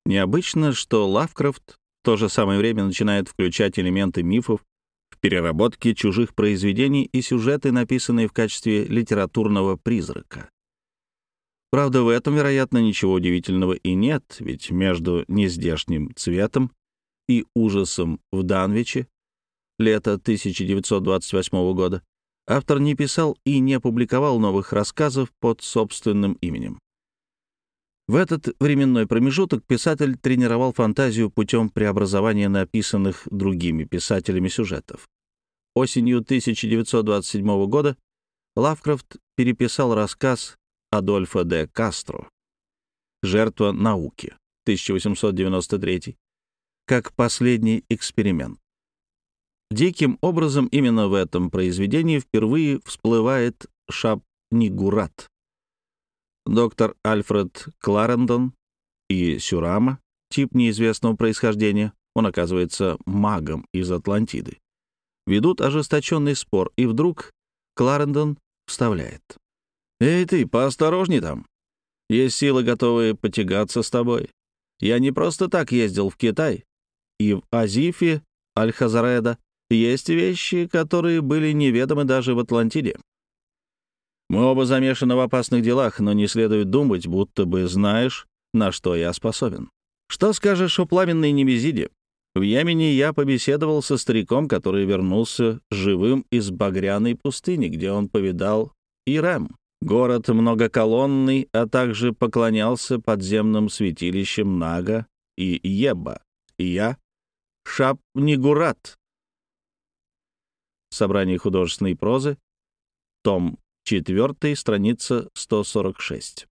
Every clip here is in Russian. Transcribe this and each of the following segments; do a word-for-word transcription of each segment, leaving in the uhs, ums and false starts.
Необычно, что Лавкрафт в то же самое время начинает включать элементы мифов в переработке чужих произведений и сюжеты, написанные в качестве литературного призрака. Правда, в этом, вероятно, ничего удивительного и нет, ведь между «Нездешним цветом» и «Ужасом в Данвиче» лето тысяча девятьсот двадцать восьмого года автор не писал и не публиковал новых рассказов под собственным именем. В этот временной промежуток писатель тренировал фантазию путем преобразования написанных другими писателями сюжетов. Осенью тысяча девятьсот двадцать седьмого года Лавкрафт переписал рассказ Адольфа де Кастро «Жертва науки» тысяча восемьсот девяносто третий как последний эксперимент. Диким образом именно в этом произведении впервые всплывает Шап-Нигурат. Доктор Альфред Кларендон и Сюрама, тип неизвестного происхождения, он оказывается магом из Атлантиды, ведут ожесточенный спор, и вдруг Кларендон вставляет: «Эй ты, поосторожней там. Есть силы, готовые потягаться с тобой. Я не просто так ездил в Китай, и в Азифе Аль-Хазареда есть вещи, которые были неведомы даже в Атлантиде. Мы оба замешаны в опасных делах, но не следует думать, будто бы знаешь, на что я способен. Что скажешь о пламенной Немезиде? В Йемене я побеседовал со стариком, который вернулся живым из багряной пустыни, где он повидал Ирем, город многоколонный, а также поклонялся подземным святилищам Нага и Еба. И я — Шап-Нигурат». Собрание художественной прозы, том четыре, страница сто сорок шесть.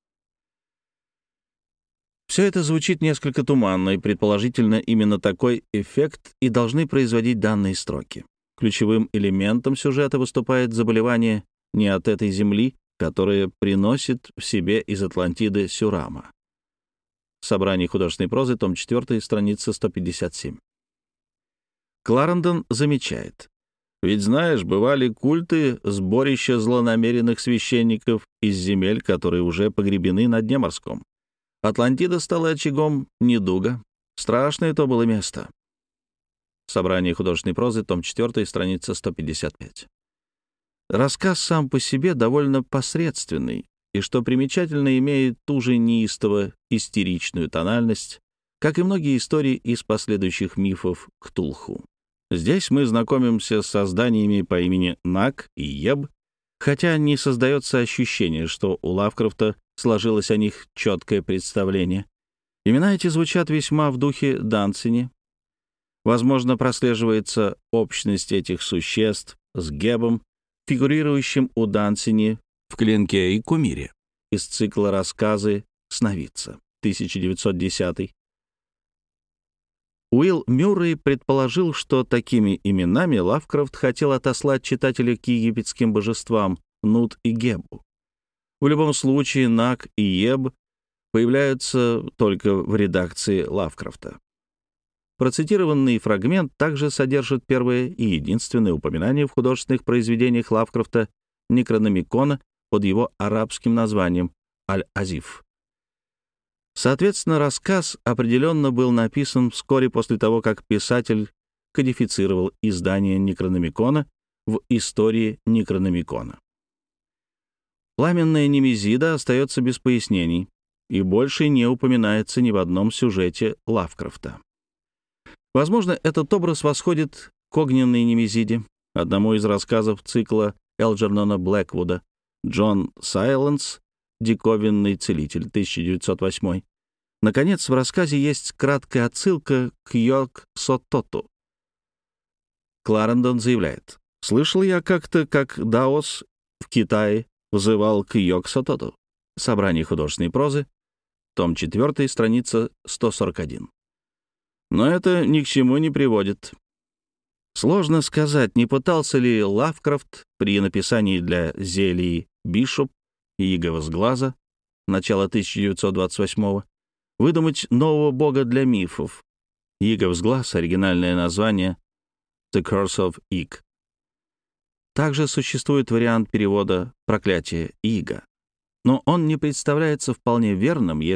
Все это звучит несколько туманно, и предположительно именно такой эффект и должны производить данные строки. Ключевым элементом сюжета выступает заболевание не от этой земли, которое приносит в себе из Атлантиды Сюрама. Собрание художественной прозы, том четыре, страница сто пятьдесят семь. Кларендон замечает: «Ведь, знаешь, бывали культы, сборища злонамеренных священников из земель, которые уже погребены на дне морском. Атлантида стала очагом недуга. Страшное то было место». Собрание художественной прозы, том четыре, страница сто пятьдесят пять. Рассказ сам по себе довольно посредственный, и, что примечательно, имеет ту же неистово-истеричную тональность, как и многие истории из последующих мифов Ктулху. Здесь мы знакомимся с созданиями по имени Наг и Еб, хотя не создается ощущение, что у Лавкрафта сложилось о них четкое представление. Имена эти звучат весьма в духе Дансини. Возможно, прослеживается общность этих существ с Гебом, фигурирующим у Дансини в «Клинке и кумире» из цикла «Рассказы сновидца» тысяча девятьсот десятый. Уилл Мюррей предположил, что такими именами Лавкрафт хотел отослать читателя к египетским божествам Нут и Гебу. В любом случае, Наг и Еб появляются только в редакции Лавкрафта. Процитированный фрагмент также содержит первое и единственное упоминание в художественных произведениях Лавкрафта Некрономикона под его арабским названием «Аль-Азиф». Соответственно, рассказ определенно был написан вскоре после того, как писатель кодифицировал издание Некрономикона в истории Некрономикона. Пламенная Немезида остается без пояснений и больше не упоминается ни в одном сюжете Лавкрафта. Возможно, этот образ восходит к огненной Немезиде, одному из рассказов цикла Элджернона Блэквуда «Джон Сайленс. Диковинный целитель» тысяча девятьсот восьмой. Наконец, в рассказе есть краткая отсылка к Йог-Сототу. Кларендон заявляет: «Слышал я как-то, как Даос в Китае взывал к Йог-Сототу». Собрание художественной прозы, том четыре, страница сто сорок один. Но это ни к чему не приводит. Сложно сказать, не пытался ли Лавкрафт при написании для Зелии Бишоп и Иго с глаза, начала тысяча девятьсот двадцать восьмого, выдумать нового бога для мифов. Иго с глаз — оригинальное название «The Curse of Ig». Также существует вариант перевода «Проклятие Иго», но он не представляется вполне верным, если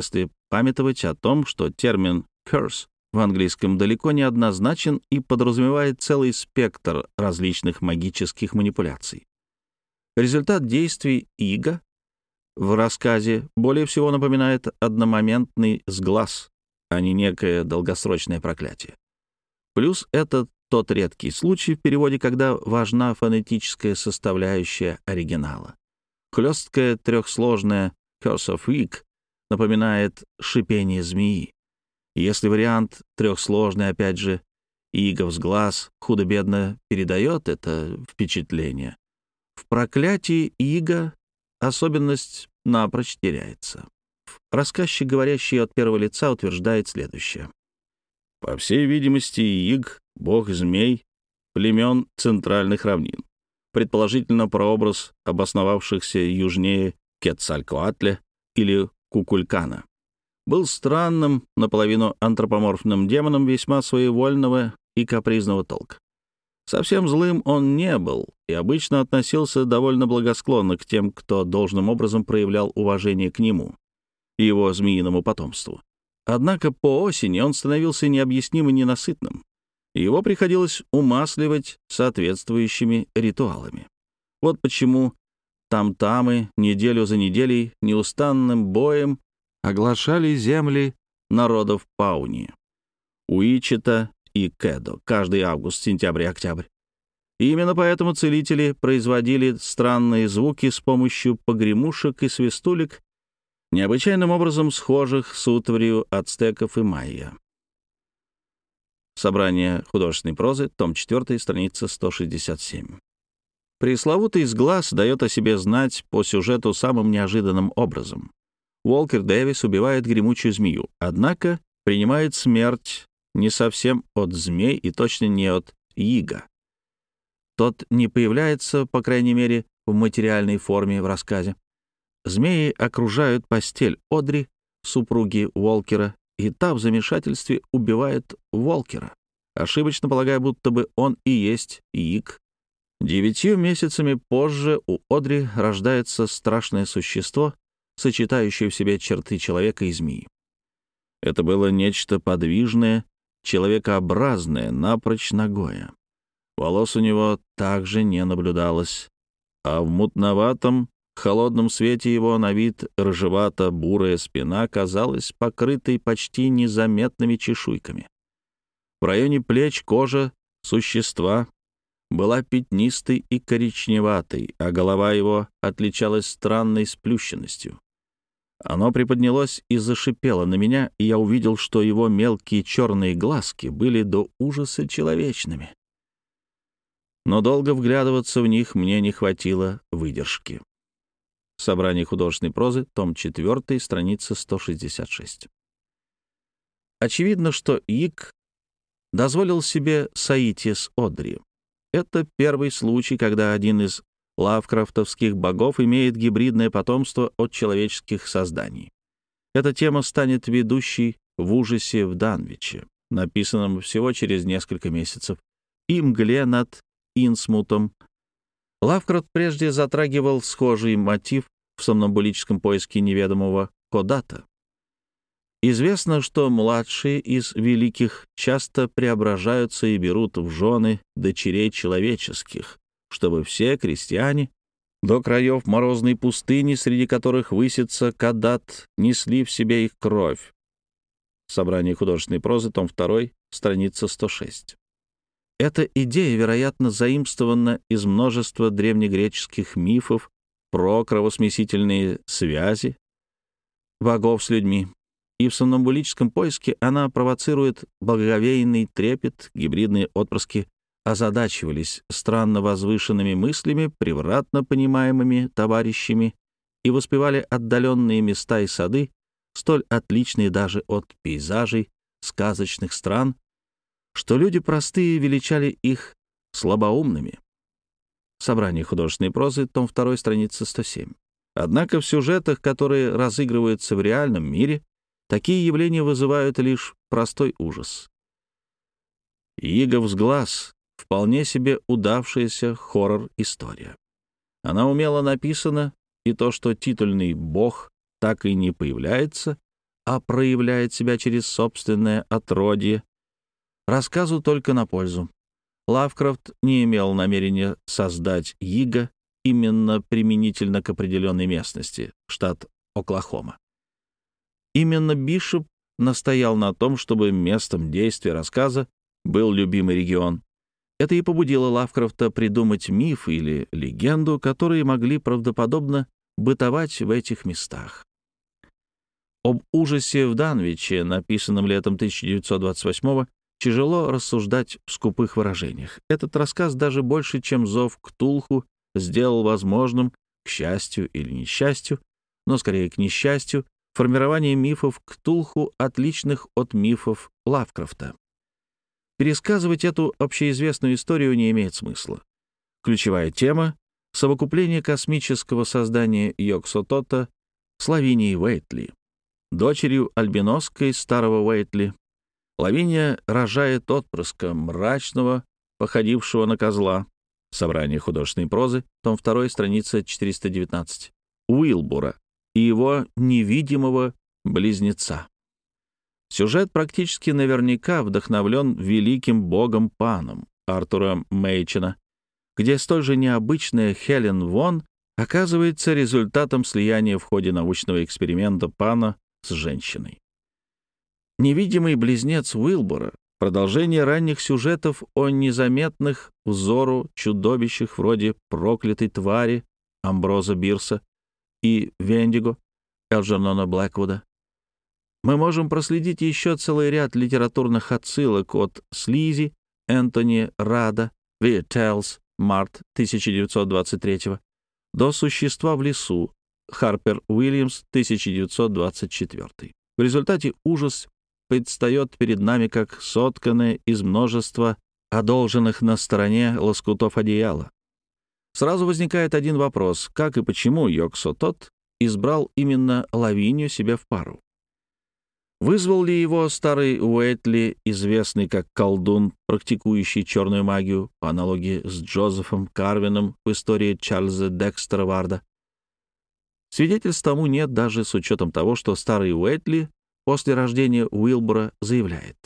памятовать о том, что термин «curse» в английском далеко не однозначен и подразумевает целый спектр различных магических манипуляций. Результат действий иго в рассказе более всего напоминает одномоментный сглаз, а не некое долгосрочное проклятие. Плюс это тот редкий случай в переводе, когда важна фонетическая составляющая оригинала. Хлесткое трехсложное «curse of Ig» напоминает шипение змеи. Если вариант трехсложный, опять же, «иговс глаз» худо-бедно передает это впечатление, в проклятии «иго» особенность напрочь теряется. Рассказчик, говорящий от первого лица, утверждает следующее. По всей видимости, Иг — бог змей племен центральных равнин, предположительно прообраз обосновавшихся южнее Кецалькоатля или Кукулькана. Был странным, наполовину антропоморфным демоном весьма своевольного и капризного толка. Совсем злым он не был и обычно относился довольно благосклонно к тем, кто должным образом проявлял уважение к нему и его змеиному потомству. Однако по осени он становился необъяснимо ненасытным, и его приходилось умасливать соответствующими ритуалами. Вот почему тамтамы неделю за неделей неустанным боем оглашали земли народов Пауни, Уичета и Кедо каждый август, сентябрь и октябрь. И именно поэтому целители производили странные звуки с помощью погремушек и свистулек, необычайным образом схожих с утварью ацтеков и майя. Собрание художественной прозы, том четыре, страница сто шестьдесят семь. Пресловутый сглаз дает о себе знать по сюжету самым неожиданным образом. Уолкер Дэвис убивает гремучую змею, однако принимает смерть не совсем от змей и точно не от ига. Тот не появляется, по крайней мере, в материальной форме в рассказе. Змеи окружают постель Одри, супруги Уолкера, и та в замешательстве убивает Уолкера, ошибочно полагая, будто бы он и есть Иг. Девятью месяцами позже у Одри рождается страшное существо, сочетающее в себе черты человека и змеи. Это было нечто подвижное, человекообразное, напрочь нагое. Волос у него также не наблюдалось, а в мутноватом, холодном свете его на вид рыжевато-бурая спина казалась покрытой почти незаметными чешуйками. В районе плеч кожа существа была пятнистой и коричневатой, а голова его отличалась странной сплющенностью. Оно приподнялось и зашипело на меня, и я увидел, что его мелкие черные глазки были до ужаса человечными. Но долго вглядываться в них мне не хватило выдержки. Собрание художественной прозы, том четыре, страница сто шестьдесят шесть. Очевидно, что Иг дозволил себе соитие с Одри. Это первый случай, когда один из лавкрафтовских богов имеет гибридное потомство от человеческих созданий. Эта тема станет ведущей в «Ужасе в Данвиче», написанном всего через несколько месяцев, и «Мгле над Инсмутом». Лавкрафт прежде затрагивал схожий мотив в сомнамбулическом поиске неведомого Кодата. Известно, что младшие из великих часто преображаются и берут в жены дочерей человеческих, чтобы все крестьяне до краев морозной пустыни, среди которых высится Кадат, несли в себе их кровь. Собрание художественной прозы, том два, страница сто шесть. Эта идея, вероятно, заимствована из множества древнегреческих мифов про кровосмесительные связи богов с людьми, и в сомнамбулическом поиске она провоцирует благоговейный трепет. Гибридные отпрыски озадачивались странно возвышенными мыслями, превратно понимаемыми товарищами, и воспевали отдаленные места и сады, столь отличные даже от пейзажей сказочных стран, что люди простые величали их слабоумными. Собрание художественной прозы, том два, страница сто семь. Однако в сюжетах, которые разыгрываются в реальном мире, такие явления вызывают лишь простой ужас. Иговс глаз — вполне себе удавшаяся хоррор-история. Она умело написана, и то, что титульный бог так и не появляется, а проявляет себя через собственное отродье, рассказу только на пользу. Лавкрафт не имел намерения создать Йига именно применительно к определенной местности, штат Оклахома. Именно Бишоп настоял на том, чтобы местом действия рассказа был любимый регион. Это и побудило Лавкрафта придумать миф или легенду, которые могли правдоподобно бытовать в этих местах. Об ужасе в Данвиче, написанном летом тысяча девятьсот двадцать восьмого, тяжело рассуждать в скупых выражениях. Этот рассказ даже больше, чем зов Ктулху, сделал возможным, к счастью или несчастью, но скорее к несчастью, формирование мифов Ктулху, отличных от мифов Лавкрафта. Пересказывать эту общеизвестную историю не имеет смысла. Ключевая тема — совокупление космического создания Йог-Сотота с Лавинией Уэйтли, дочерью альбиноской старого Уэйтли. Лавиния рожает отпрыска мрачного, походившего на козла. Собрание художественной прозы, том два, страница четыреста девятнадцать. Уилбура и его невидимого близнеца. Сюжет практически наверняка вдохновлен великим богом Паном Артура Мэйчена, где столь же необычная Хелен Вон оказывается результатом слияния в ходе научного эксперимента Пана с женщиной. Невидимый близнец Уилбура — продолжение ранних сюжетов о незаметных взору чудовищах вроде проклятой твари Амброза Бирса и Вендиго Элджернона Блэквуда. Мы можем проследить еще целый ряд литературных отсылок от Слизи Энтони Рада, Weird Tales, март тысяча девятьсот двадцать третьего, до «Существа в лесу» Харпер Уильямс, тысяча девятьсот двадцать четвёртый. В результате ужас предстает перед нами как сотканное из множества одолженных на стороне лоскутов одеяла. Сразу возникает один вопрос: как и почему Йог-Сотот избрал именно Лавинию себе в пару? Вызвал ли его старый Уэйтли, известный как колдун, практикующий черную магию, по аналогии с Джозефом Карвином в истории Чарльза Декстера Варда? Свидетельств тому нет, даже с учетом того, что старый Уэйтли после рождения Уилбура заявляет: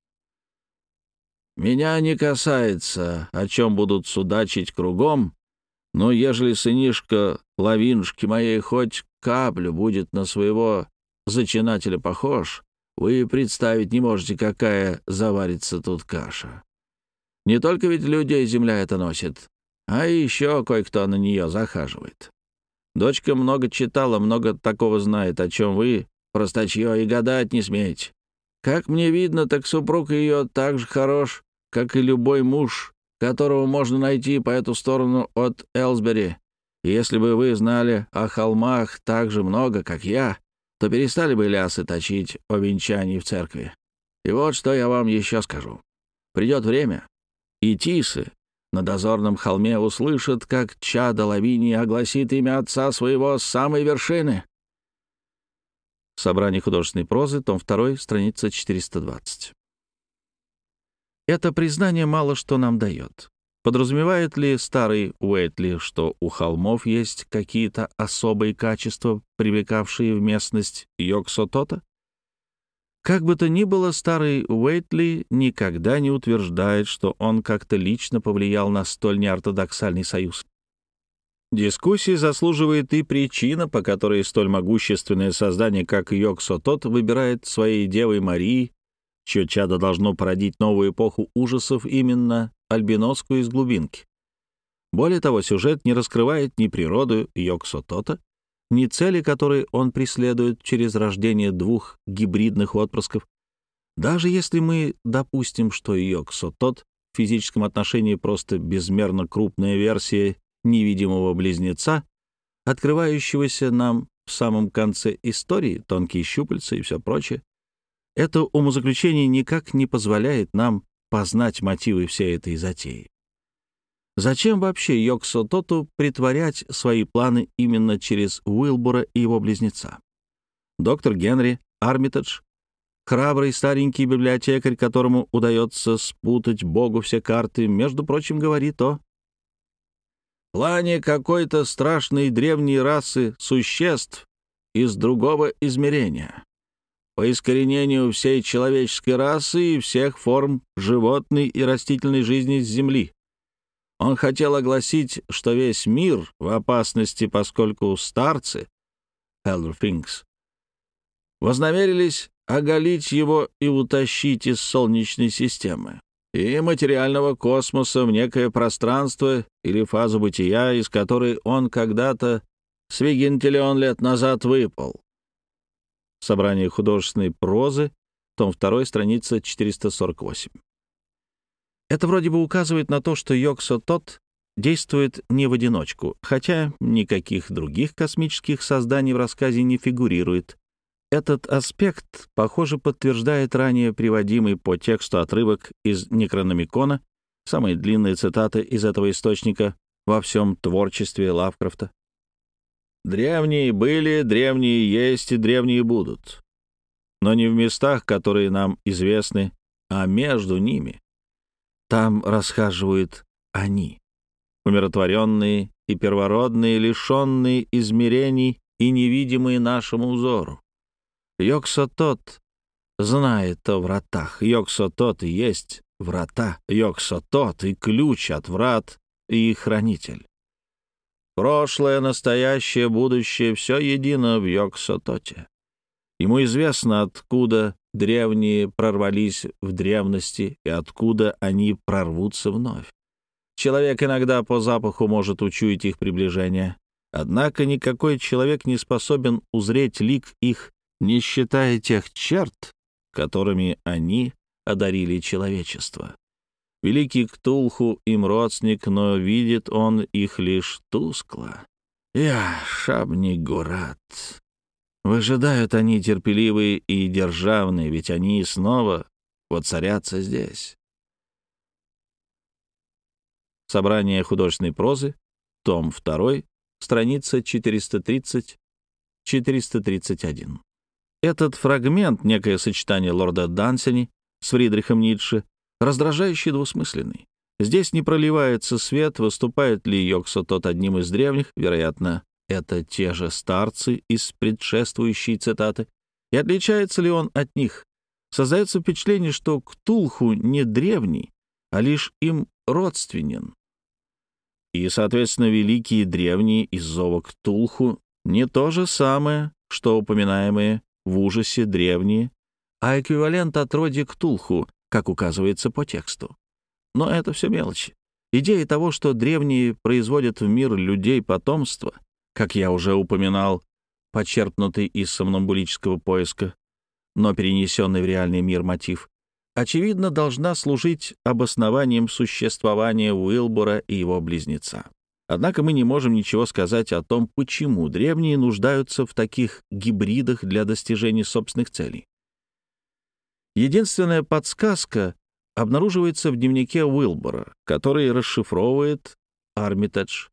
«Меня не касается, о чем будут судачить кругом, но ежели сынишка Лавинушки моей хоть каплю будет на своего зачинателя похож, вы представить не можете, какая заварится тут каша. Не только ведь людей земля это носит, а еще кое-кто на нее захаживает. Дочка много читала, много такого знает, о чем вы, простачье, и гадать не смеете. Как мне видно, так супруг ее так же хорош, как и любой муж, которого можно найти по эту сторону от Элсбери. И если бы вы знали о холмах так же много, как я, то перестали бы лясы точить о венчании в церкви. И вот что я вам еще скажу. Придет время, и тисы на дозорном холме услышат, как чадо Лавинии огласит имя отца своего с самой вершины». Собрание художественной прозы, том два, страница четыреста двадцать. Это признание мало что нам дает. Подразумевает ли старый Уэйтли, что у холмов есть какие-то особые качества, привлекавшие в местность Йог-Сотота? Как бы то ни было, старый Уэйтли никогда не утверждает, что он как-то лично повлиял на столь неортодоксальный союз. Дискуссии заслуживает и причина, по которой столь могущественное создание, как Йог-Сотот, выбирает своей девой Марии, чье чадо должно породить новую эпоху ужасов, именно альбиносскую из глубинки. Более того, сюжет не раскрывает ни природу Йог-Сотота, ни цели, которые он преследует через рождение двух гибридных отпрысков. Даже если мы допустим, что Йог-Сотот в физическом отношении просто безмерно крупная версия невидимого близнеца, открывающегося нам в самом конце истории, тонкие щупальца и все прочее, это умозаключение никак не позволяет нам познать мотивы всей этой затеи. Зачем вообще Йог-Сототу притворять свои планы именно через Уилбура и его близнеца? Доктор Генри Армитедж, храбрый старенький библиотекарь, которому удается спутать Богу все карты, между прочим, говорит о плане какой-то страшной древней расы существ из другого измерения. по искоренению всей человеческой расы и всех форм животной и растительной жизни с Земли. Он хотел огласить, что весь мир в опасности, поскольку старцы, Elder Things, вознамерились оголить его и утащить из Солнечной системы и материального космоса в некое пространство или фазу бытия, из которой он когда-то свигентиллион лет назад выпал. Собрание художественной прозы, том два, страница четыреста сорок восемь. Это вроде бы указывает на то, что Йог-Сотот действует не в одиночку, хотя никаких других космических созданий в рассказе не фигурирует. Этот аспект, похоже, подтверждает ранее приводимый по тексту отрывок из Некрономикона, самая длинная цитата из этого источника во всем творчестве Лавкрафта. «Древние были, древние есть и древние будут, но не в местах, которые нам известны, а между ними. Там расхаживают они, умиротворенные и первородные, лишенные измерений и невидимые нашему взору. Йог-Сотот знает о вратах. Йог-Сотот и есть врата. Йог-Сотот и ключ от врат, и их хранитель. Прошлое, настоящее, будущее — все едино в Йог-Сототе. Ему известно, откуда древние прорвались в древности и откуда они прорвутся вновь. Человек иногда по запаху может учуять их приближение, однако никакой человек не способен узреть лик их, не считая тех черт, которыми они одарили человечество. Великий Ктулху им родственник, но видит он их лишь тускло. Я Шабни-Гурат. Выжидают они терпеливые и державные, ведь они снова воцарятся здесь. Собрание художественной прозы, том два, страница четыреста тридцать — четыреста тридцать один. Этот фрагмент, некое сочетание лорда Дансени с Фридрихом Ницше, раздражающий и двусмысленный. Здесь не проливается свет, выступает ли Йог-Сотот одним из древних, вероятно, это те же старцы из предшествующей цитаты, и отличается ли он от них. Создается впечатление, что Ктулху не древний, а лишь им родственен. И, соответственно, великие древние из зова Ктулху не то же самое, что упоминаемые в ужасе древние, а эквивалент отродья Ктулху, как указывается по тексту. Но это все мелочи. Идея того, что древние производят в мир людей потомство, как я уже упоминал, почерпнутый из сомнамбулического поиска, но перенесенный в реальный мир мотив, очевидно, должна служить обоснованием существования Уилбора и его близнеца. Однако мы не можем ничего сказать о том, почему древние нуждаются в таких гибридах для достижения собственных целей. Единственная подсказка обнаруживается в дневнике Уилбора, который расшифровывает Армитедж.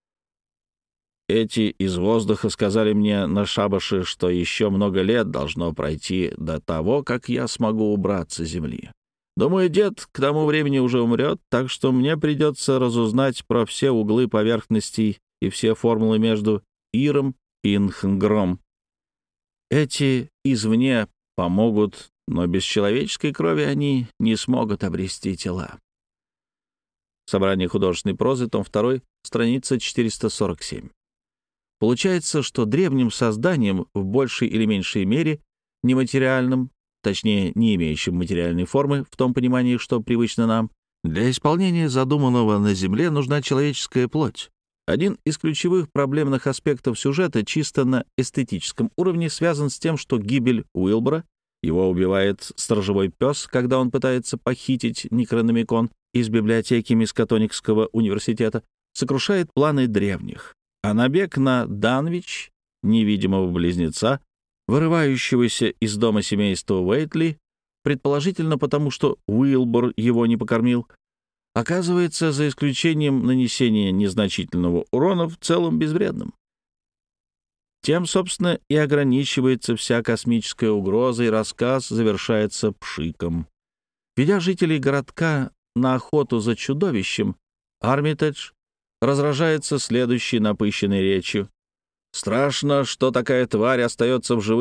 Эти из воздуха сказали мне на шабаше, что еще много лет должно пройти до того, как я смогу убраться с земли. Думаю, дед к тому времени уже умрет, так что мне придется разузнать про все углы поверхностей и все формулы между Иром и Нхнгром. Эти извне помогут, но без человеческой крови они не смогут обрести тела. Собрание художественной прозы, том два, страница четыреста сорок семь. Получается, что древним созданием в большей или меньшей мере нематериальным, точнее, не имеющим материальной формы, в том понимании, что привычно нам, для исполнения задуманного на Земле нужна человеческая плоть. Один из ключевых проблемных аспектов сюжета чисто на эстетическом уровне связан с тем, что гибель Уилбора, его убивает сторожевой пес, когда он пытается похитить Некрономикон из библиотеки Мискатоникского университета, сокрушает планы древних. А набег на Данвич, невидимого близнеца, вырывающегося из дома семейства Уэйтли, предположительно потому, что Уилбор его не покормил, оказывается, за исключением нанесения незначительного урона, в целом безвредным. Тем, собственно, и ограничивается вся космическая угроза, и рассказ завершается пшиком. Ведя жителей городка на охоту за чудовищем, Армитедж разражается следующей напыщенной речью. «Страшно, что такая тварь остается в живых,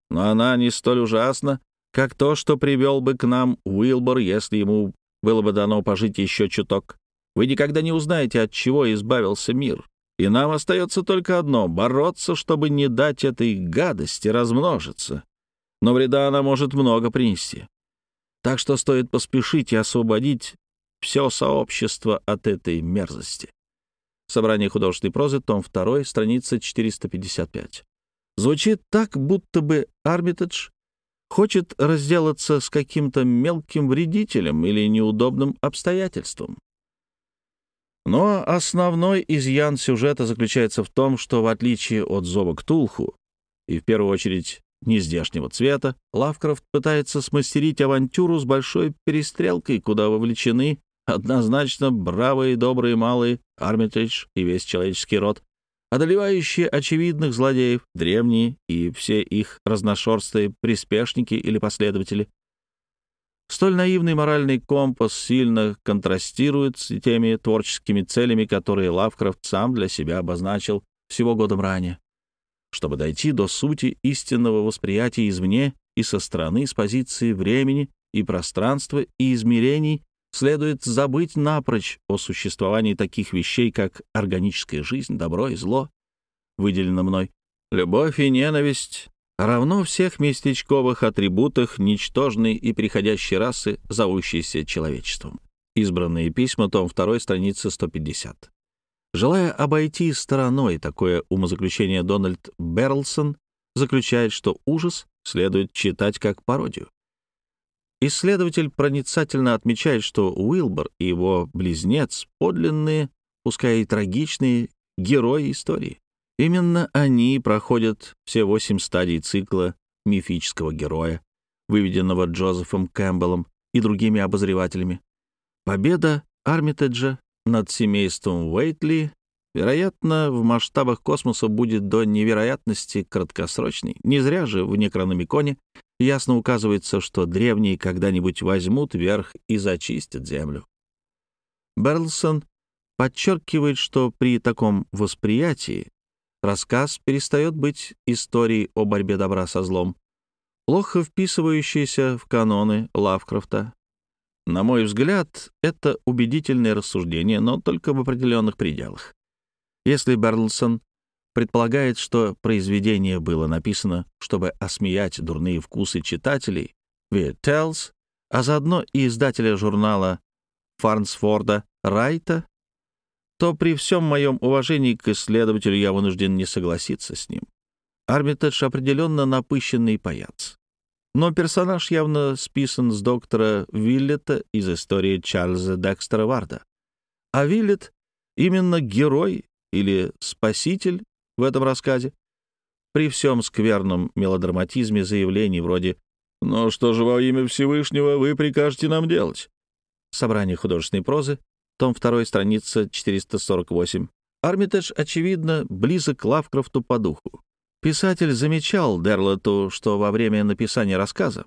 но она не столь ужасна, как то, что привел бы к нам Уилбор, если ему было бы дано пожить еще чуток. Вы никогда не узнаете, от чего избавился мир. И нам остается только одно — бороться, чтобы не дать этой гадости размножиться. Но вреда она может много принести. Так что стоит поспешить и освободить все сообщество от этой мерзости. Собрание художественной прозы, том два, страница четыреста пятьдесят пять. Звучит так, будто бы Армитедж хочет разделаться с каким-то мелким вредителем или неудобным обстоятельством. Но основной изъян сюжета заключается в том, что, в отличие от «Зова Ктулху» и, в первую очередь, нездешнего цвета, Лавкрафт пытается смастерить авантюру с большой перестрелкой, куда вовлечены однозначно бравые, добрые малые Армитедж и весь человеческий род, одолевающие очевидных злодеев, древние и все их разношерстные приспешники или последователи. Столь наивный моральный компас сильно контрастирует с теми творческими целями, которые Лавкрафт сам для себя обозначил всего годом ранее. Чтобы дойти до сути истинного восприятия извне и со стороны, с позиции времени и пространства и измерений, следует забыть напрочь о существовании таких вещей, как органическая жизнь, добро и зло, выделено мной, любовь и ненависть, равно всех местечковых атрибутах ничтожной и приходящей расы, зовущейся человечеством. Избранные письма, том два, страница сто пятьдесят. Желая обойти стороной такое умозаключение, Дональд Берлсон заключает, что ужас следует читать как пародию. Исследователь проницательно отмечает, что Уилбор и его близнец — подлинные, пускай и трагичные, герои истории. Именно они проходят все восемь стадий цикла мифического героя, выведенного Джозефом Кэмпбеллом и другими обозревателями. Победа Армитеджа над семейством Уэйтли, вероятно, в масштабах космоса будет до невероятности краткосрочной. Не зря же в Некрономиконе ясно указывается, что древние когда-нибудь возьмут верх и зачистят Землю. Берлсон подчеркивает, что при таком восприятии рассказ перестает быть историей о борьбе добра со злом, плохо вписывающейся в каноны Лавкрафта. На мой взгляд, это убедительное рассуждение, но только в определенных пределах. Если Берлсон предполагает, что произведение было написано, чтобы осмеять дурные вкусы читателей, Weird Tales, а заодно и издателя журнала Фарнсфорда Райта, то при всем моем уважении к исследователю я вынужден не согласиться с ним. Армитедж определенно напыщенный паяц. Но персонаж явно списан с доктора Виллета из истории Чарльза Декстера Варда. А Виллет именно герой или спаситель в этом рассказе. При всем скверном мелодраматизме заявлений вроде «Но что же во имя Всевышнего вы прикажете нам делать?» Собрание художественной прозы, том два, страница четыреста сорок восемь. Армитедж, очевидно, близок к Лавкрафту по духу. Писатель замечал Дерлету, что во время написания рассказа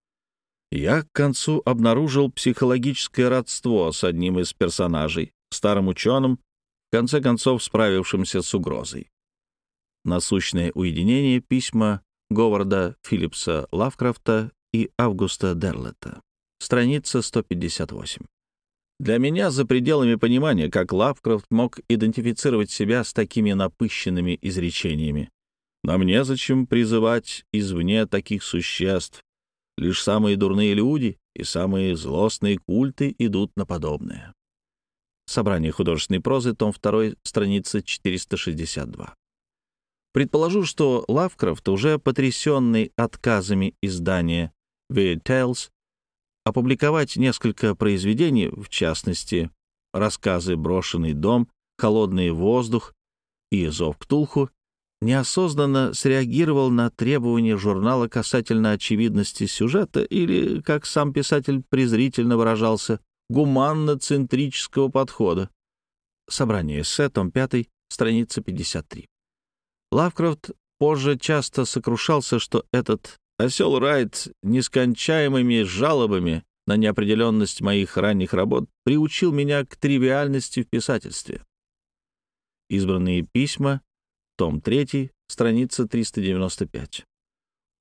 я к концу обнаружил психологическое родство с одним из персонажей, старым ученым, в конце концов справившимся с угрозой. Насущное уединение. Письма Говарда Филлипса Лавкрафта и Августа Дерлета. Страница сто пятьдесят восемь. Для меня за пределами понимания, как Лавкрафт мог идентифицировать себя с такими напыщенными изречениями. Нам незачем призывать извне таких существ. Лишь самые дурные люди и самые злостные культы идут на подобное. Собрание художественной прозы, том два, страница четыреста шестьдесят два. Предположу, что Лавкрафт, уже потрясенный отказами издания Weird Tales, опубликовать несколько произведений, в частности, рассказы «Брошенный дом», «Холодный воздух» и «Зов Ктулху», неосознанно среагировал на требования журнала касательно очевидности сюжета или, как сам писатель презрительно выражался, гуманно-центрического подхода. Собрание эссе, том пять, страница пятьдесят три. Лавкрафт позже часто сокрушался, что этот осел Райт нескончаемыми жалобами на неопределенность моих ранних работ приучил меня к тривиальности в писательстве. Избранные письма, том три, страница триста девяносто пять.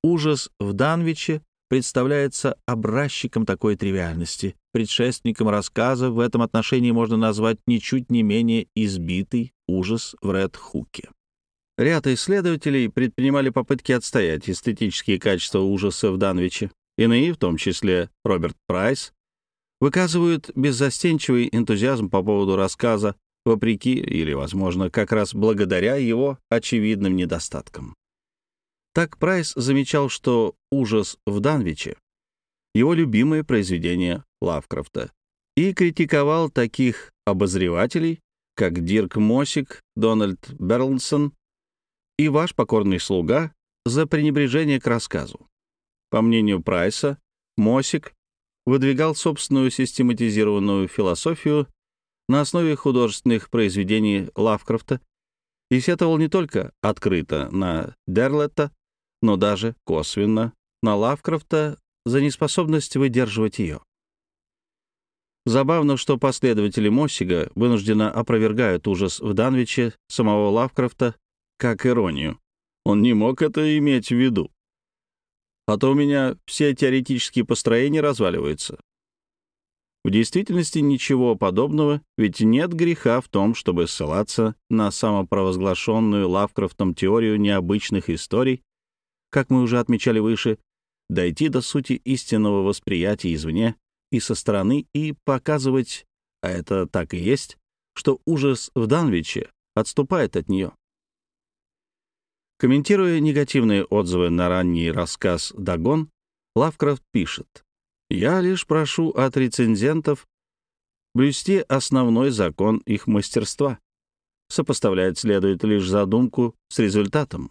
ужас в Данвиче представляется образчиком такой тривиальности. Предшественником рассказа в этом отношении можно назвать ничуть не менее избитый ужас в Ред-Хуке. Ряд исследователей предпринимали попытки отстоять эстетические качества ужаса в Данвиче. Иные, в том числе Роберт Прайс, выказывают беззастенчивый энтузиазм по поводу рассказа, вопреки или, возможно, как раз благодаря его очевидным недостаткам. Так Прайс замечал, что «Ужас в Данвиче» — его любимое произведение Лавкрафта, и критиковал таких обозревателей, как Дирк Мосик, Дональд Берлнсон и ваш покорный слуга за пренебрежение к рассказу. По мнению Прайса, Мосик выдвигал собственную систематизированную философию на основе художественных произведений Лавкрафта и сетовал не только открыто на Дерлета, но даже косвенно на Лавкрафта за неспособность выдерживать ее. Забавно, что последователи Моссига вынужденно опровергают ужас в Данвиче самого Лавкрафта как иронию. Он не мог это иметь в виду. А то у меня все теоретические построения разваливаются. В действительности ничего подобного, ведь нет греха в том, чтобы ссылаться на самопровозглашенную Лавкрафтом теорию необычных историй, как мы уже отмечали выше, дойти до сути истинного восприятия извне и со стороны и показывать, а это так и есть, что ужас в Данвиче отступает от нее. Комментируя негативные отзывы на ранний рассказ «Дагон», Лавкрафт пишет: «Я лишь прошу от рецензентов блюсти основной закон их мастерства. Сопоставлять следует лишь задумку с результатом».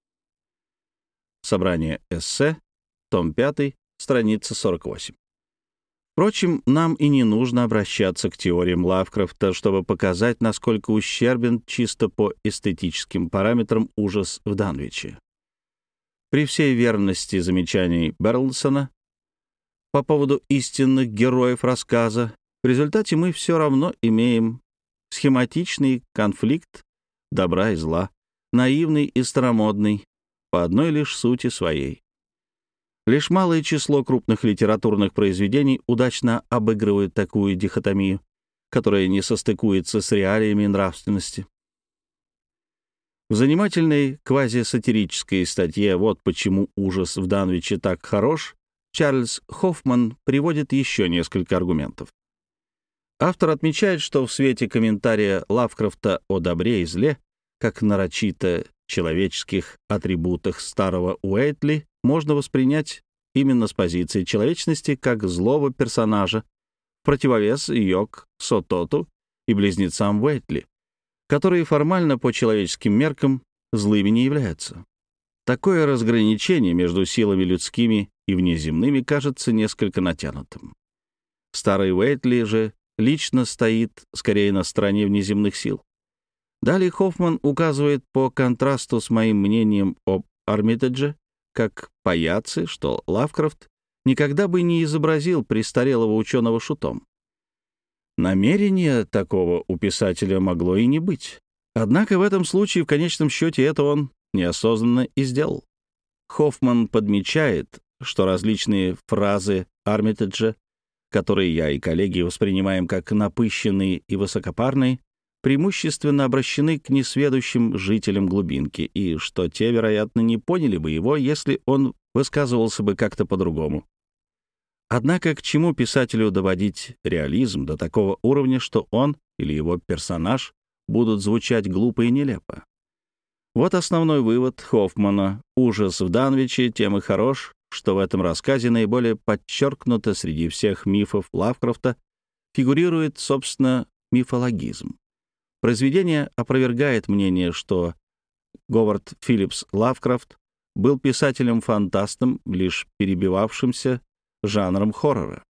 Собрание эссе, том пятый, страница сорок восемь. Впрочем, нам и не нужно обращаться к теориям Лавкрафта, чтобы показать, насколько ущербен чисто по эстетическим параметрам ужас в Данвиче. При всей верности замечаний Берлнсона по поводу истинных героев рассказа, в результате мы все равно имеем схематичный конфликт добра и зла, наивный и старомодный, по одной лишь сути своей. Лишь малое число крупных литературных произведений удачно обыгрывают такую дихотомию, которая не состыкуется с реалиями нравственности. В занимательной квазисатирической статье «Вот почему ужас в Данвиче так хорош» Чарльз Хоффман приводит еще несколько аргументов. Автор отмечает, что в свете комментария Лавкрафта о добре и зле, как нарочито человеческих атрибутах старого Уэйтли, можно воспринять именно с позиции человечности как злого персонажа, в противовес Йог, Сототу и близнецам Уэйтли, которые формально по человеческим меркам злыми не являются. Такое разграничение между силами людскими и внеземными кажется несколько натянутым. Старый Уэйтли же лично стоит скорее на стороне внеземных сил. Далее Хоффман указывает по контрасту с моим мнением об Армитедже, как паяцы, что Лавкрафт никогда бы не изобразил престарелого ученого шутом. Намерения такого у писателя могло и не быть. Однако в этом случае в конечном счете это он неосознанно и сделал. Хоффман подмечает, что различные фразы Армитеджа, которые я и коллеги воспринимаем как напыщенные и высокопарные, преимущественно обращены к несведущим жителям глубинки, и что те, вероятно, не поняли бы его, если он высказывался бы как-то по-другому. Однако к чему писателю доводить реализм до такого уровня, что он или его персонаж будут звучать глупо и нелепо? Вот основной вывод Хоффмана. Ужас в Данвиче тем и хорош, что в этом рассказе наиболее подчеркнуто среди всех мифов Лавкрафта фигурирует, собственно, мифологизм. Произведение опровергает мнение, что Говард Филлипс Лавкрафт был писателем-фантастом, лишь перебивавшимся жанром хоррора.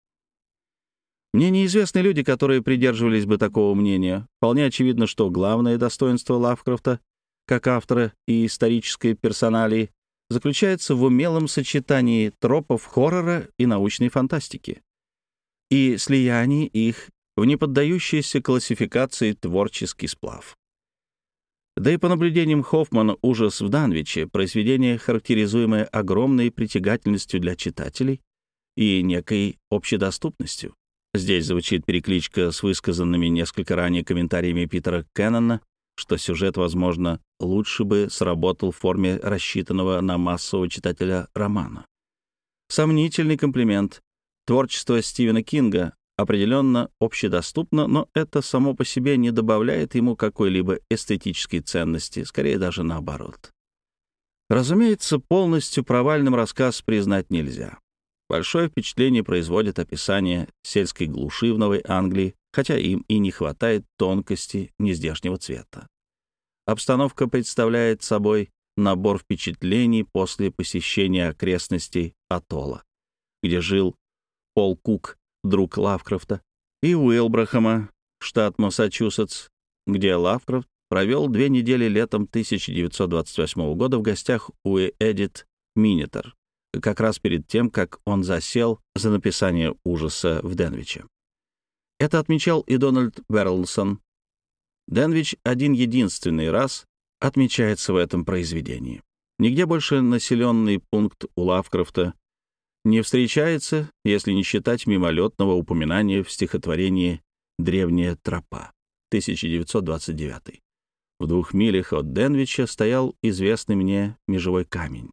Мне неизвестны люди, которые придерживались бы такого мнения. Вполне очевидно, что главное достоинство Лавкрафта, как автора и исторической персоналии, заключается в умелом сочетании тропов хоррора и научной фантастики и слиянии их в неподдающийся классификации творческий сплав. Да и по наблюдениям Хоффмана «Ужас в Данвиче» — произведение, характеризуемое огромной притягательностью для читателей и некой общедоступностью. Здесь звучит перекличка с высказанными несколько ранее комментариями Питера Кеннона, что сюжет, возможно, лучше бы сработал в форме рассчитанного на массового читателя романа. Сомнительный комплимент. Творчество Стивена Кинга определенно общедоступно, но это само по себе не добавляет ему какой-либо эстетической ценности, скорее даже наоборот. Разумеется, полностью провальным рассказ признать нельзя. Большое впечатление производит описание сельской глуши в Новой Англии, хотя им и не хватает тонкости нездешнего цвета. Обстановка представляет собой набор впечатлений после посещения окрестностей атолла, где жил Пол Кук, друг Лавкрафта, и Уилбрахама, штат Массачусетс, где Лавкрафт провел две недели летом тысяча девятьсот двадцать восьмого года в гостях у Эдит Минетер, как раз перед тем, как он засел за написание «Ужаса в Денвиче». Это отмечал и Дональд Берлсон. Денвич один-единственный раз отмечается в этом произведении. Нигде больше населенный пункт у Лавкрафта не встречается, если не считать мимолетного упоминания в стихотворении «Древняя тропа» тысяча девятьсот двадцать девятый. В двух милях от Денвича стоял известный мне межевой камень.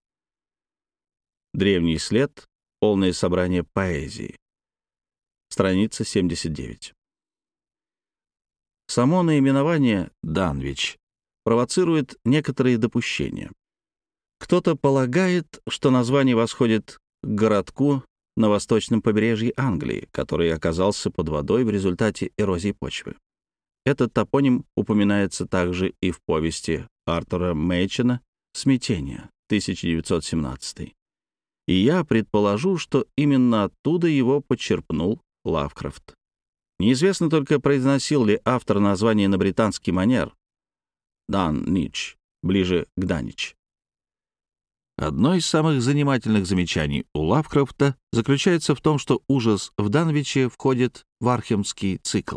Древний след. Полное собрание поэзии. Страница семьдесят девять. Само наименование «Данвич» провоцирует некоторые допущения. Кто-то полагает, что название восходит к городку на восточном побережье Англии, который оказался под водой в результате эрозии почвы. Этот топоним упоминается также и в повести Артура Мэйчена «Смятение» тысяча девятьсот семнадцатый. И я предположу, что именно оттуда его подчерпнул Лавкрафт. Неизвестно только, произносил ли автор название на британский манер «Даннич», ближе к «Данич». Одно из самых занимательных замечаний у Лавкрафта заключается в том, что «Ужас в Данвиче» входит в Архемский цикл.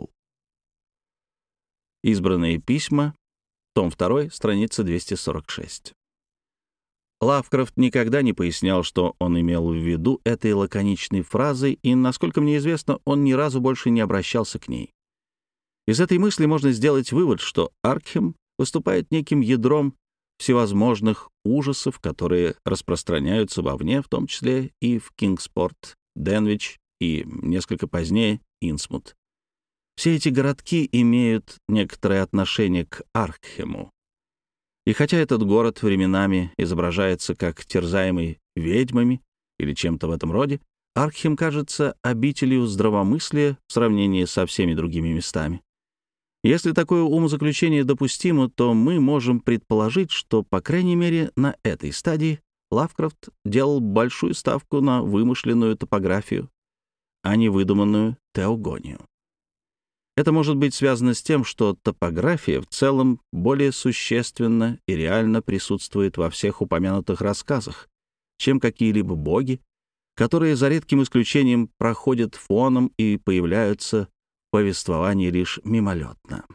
Избранные письма, том два, страница двести сорок шесть. Лавкрафт никогда не пояснял, что он имел в виду этой лаконичной фразой, и, насколько мне известно, он ни разу больше не обращался к ней. Из этой мысли можно сделать вывод, что Аркхем выступает неким ядром всевозможных ужасов, которые распространяются вовне, в том числе и в Кингспорт, Денвич и, несколько позднее, Инсмут. Все эти городки имеют некоторое отношение к Аркхему. И хотя этот город временами изображается как терзаемый ведьмами или чем-то в этом роде, Аркхем кажется обителью здравомыслия в сравнении со всеми другими местами. Если такое умозаключение допустимо, то мы можем предположить, что, по крайней мере, на этой стадии Лавкрафт делал большую ставку на вымышленную топографию, а не выдуманную теогонию. Это может быть связано с тем, что топография в целом более существенно и реально присутствует во всех упомянутых рассказах, чем какие-либо боги, которые за редким исключением проходят фоном и появляются в повествовании лишь мимолетно.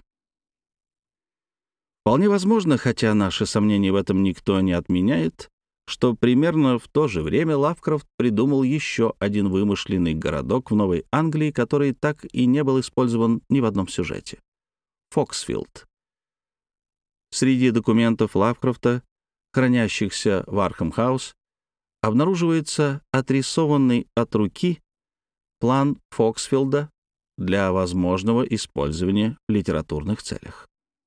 Вполне возможно, хотя наши сомнения в этом никто не отменяет, что примерно в то же время Лавкрафт придумал еще один вымышленный городок в Новой Англии, который так и не был использован ни в одном сюжете — Фоксфилд. Среди документов Лавкрафта, хранящихся в Аркхем-хаус, обнаруживается отрисованный от руки план Фоксфилда для возможного использования в литературных целях.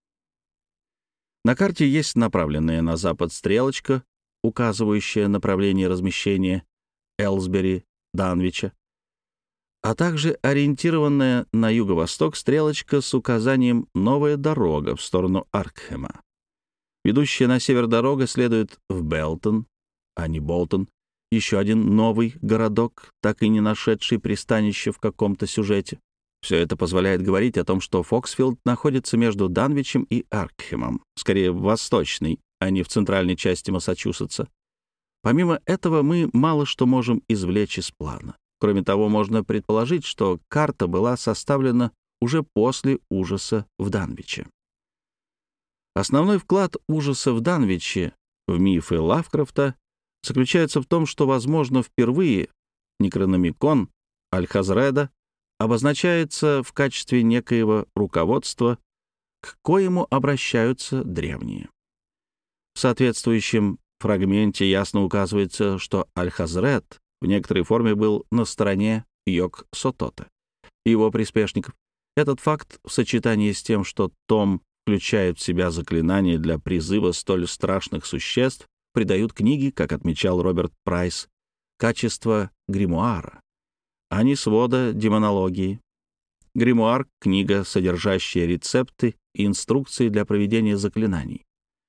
На карте есть направленная на запад стрелочка, указывающая направление размещения Элсбери, Данвича, а также ориентированная на юго-восток стрелочка с указанием «Новая дорога» в сторону Аркхема. Ведущая на север дорога следует в Белтон, а не Болтон, еще один новый городок, так и не нашедший пристанище в каком-то сюжете. Все это позволяет говорить о том, что Фоксфилд находится между Данвичем и Аркхемом, скорее в восточной, а не в центральной части Массачусетса. Помимо этого, мы мало что можем извлечь из плана. Кроме того, можно предположить, что карта была составлена уже после ужаса в Данвиче. Основной вклад ужаса в Данвиче в мифы Лавкрафта заключается в том, что, возможно, впервые Некрономикон Аль-Хазреда обозначается в качестве некоего руководства, к коему обращаются древние. В соответствующем фрагменте ясно указывается, что Аль-Хазред в некоторой форме был на стороне Йог-Сотота и его приспешников. Этот факт в сочетании с тем, что том включает в себя заклинания для призыва столь страшных существ, придают книге, как отмечал Роберт Прайс, качество гримуара, а не свода демонологии. Гримуар — книга, содержащая рецепты и инструкции для проведения заклинаний.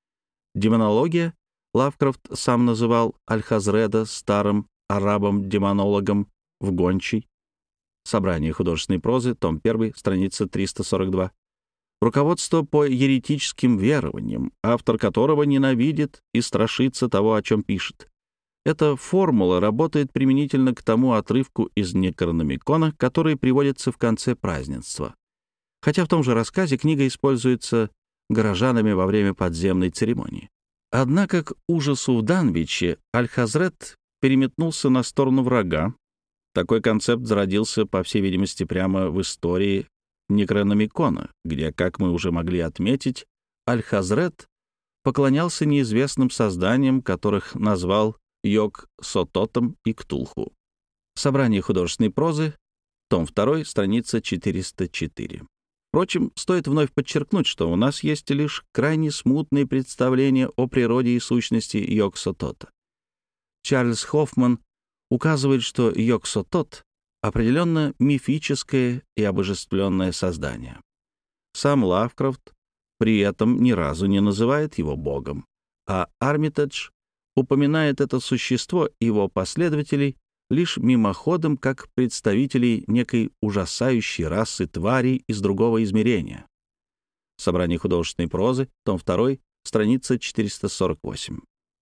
Демонология Лавкрафт сам называл Аль-Хазреда старым арабом-демонологом в Гончей. Собрание художественной прозы, том один, страница триста сорок два. Руководство по еретическим верованиям, автор которого ненавидит и страшится того, о чем пишет. Эта формула работает применительно к тому отрывку из Некрономикона, который приводится в конце празднества. Хотя в том же рассказе книга используется горожанами во время подземной церемонии. Однако к ужасу в Данвиче Аль-Хазред переметнулся на сторону врага. Такой концепт зародился, по всей видимости, прямо в истории Некрономикона, где, как мы уже могли отметить, Аль-Хазред поклонялся неизвестным созданиям, которых назвал Йог-Сототом и Ктулху. Собрание художественной прозы, том два, страница четыреста четыре. Впрочем, стоит вновь подчеркнуть, что у нас есть лишь крайне смутные представления о природе и сущности Йог-Сотота. Чарльз Хоффман указывает, что Йог-Сотот определенно мифическое и обожествленное создание. Сам Лавкрафт при этом ни разу не называет его богом, а Армитедж упоминает это существо и его последователей лишь мимоходом как представителей некой ужасающей расы тварей из другого измерения. Собрание художественной прозы, том два, страница четыреста сорок восемь.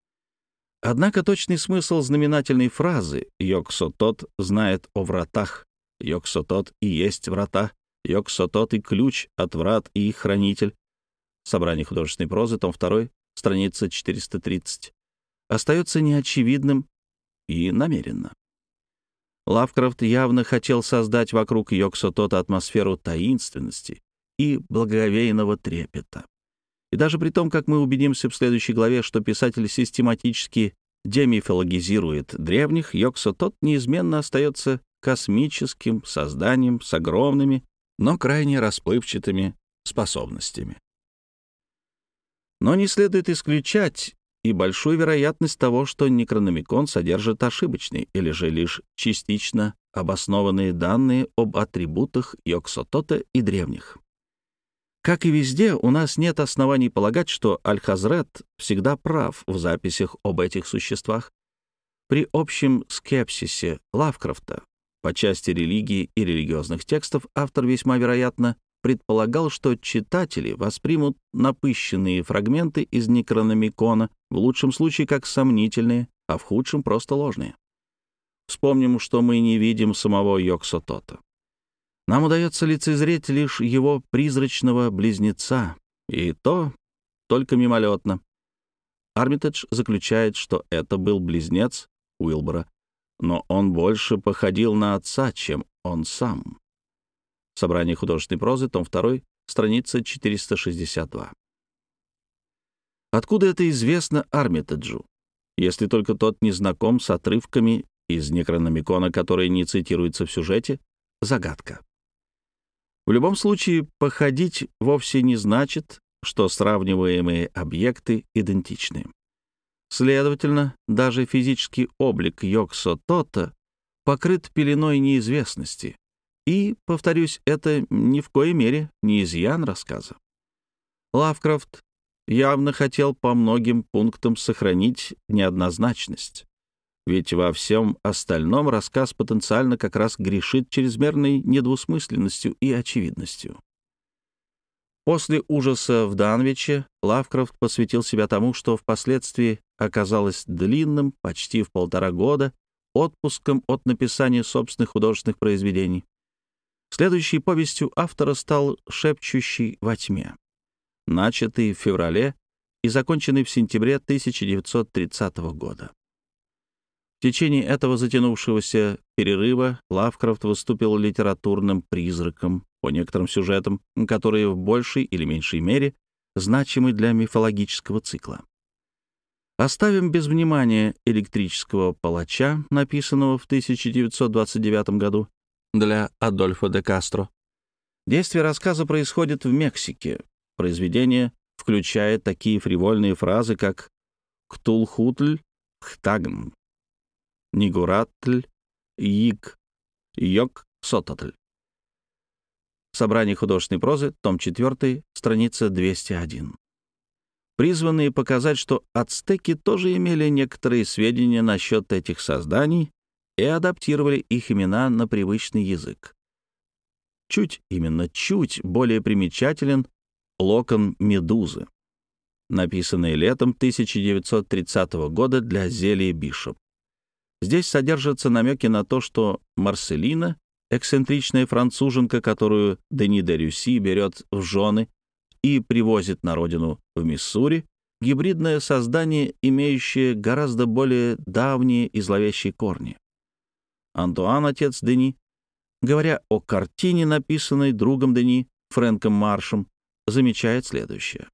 Однако точный смысл знаменательной фразы «Йог-Сотот знает о вратах», «Йог-Сотот и есть врата», «Йог-Сотот и ключ от врат и их хранитель», Собрание художественной прозы, том два, страница четыреста тридцать, остается неочевидным и намеренно. Лавкрафт явно хотел создать вокруг Йог-Сотота атмосферу таинственности и благоговейного трепета. И даже при том, как мы убедимся в следующей главе, что писатель систематически демифологизирует древних, Йог-Сотот неизменно остается космическим созданием с огромными, но крайне расплывчатыми способностями. Но не следует исключать и большую вероятность того, что Некрономикон содержит ошибочные или же лишь частично обоснованные данные об атрибутах Йог-Сотота и древних. Как и везде, у нас нет оснований полагать, что Аль-Хазред всегда прав в записях об этих существах. При общем скепсисе Лавкрафта по части религии и религиозных текстов автор весьма вероятно предполагал, что читатели воспримут напыщенные фрагменты из Некрономикона в лучшем случае как сомнительные, а в худшем просто ложные. Вспомним, что мы не видим самого Йог-Сотота. Нам удается лицезреть лишь его призрачного близнеца, и то только мимолетно. Армитедж заключает, что это был близнец Уилбора, но он больше походил на отца, чем он сам. Собрание художественной прозы, том два, страница четыреста шестьдесят два. Откуда это известно Армитеджу, если только тот не знаком с отрывками из Некрономикона, которые не цитируются в сюжете? Загадка. В любом случае, походить вовсе не значит, что сравниваемые объекты идентичны. Следовательно, даже физический облик Йог-Сотота покрыт пеленой неизвестности. И, повторюсь, это ни в коей мере не изъян рассказа. Лавкрафт явно хотел по многим пунктам сохранить неоднозначность. Ведь во всем остальном рассказ потенциально как раз грешит чрезмерной недвусмысленностью и очевидностью. После ужаса в Данвиче Лавкрафт посвятил себя тому, что впоследствии оказалось длинным, почти в полтора года, отпуском от написания собственных художественных произведений. Следующей повестью автора стал «Шепчущий во тьме». начатый в феврале и законченный в сентябре тысяча девятьсот тридцатого года. В течение этого затянувшегося перерыва Лавкрафт выступил литературным призраком по некоторым сюжетам, которые в большей или меньшей мере значимы для мифологического цикла. Оставим без внимания «Электрического палача», написанного в тысяча девятьсот двадцать девятом году для Адольфо де Кастро. Действие рассказа происходит в Мексике. Произведение включает такие фривольные фразы, как «Ктулхутль хтагн», «Нигуратль йик йок сототль». Собрание художественной прозы, том четыре, страница двести один. Призванные показать, что ацтеки тоже имели некоторые сведения насчет этих созданий и адаптировали их имена на привычный язык. Чуть, именно чуть более примечателен локон медузы, написанный летом тысяча девятьсот тридцатого года для Зелии Бишоп. Здесь содержатся намеки на то, что Марселина, эксцентричная француженка, которую Дени де Рюсси берет в жены и привозит на родину в Миссури, гибридное создание, имеющее гораздо более давние и зловещие корни. Антуан, отец Дени, говоря о картине, написанной другом Дени, Фрэнком Маршем, замечает следующее.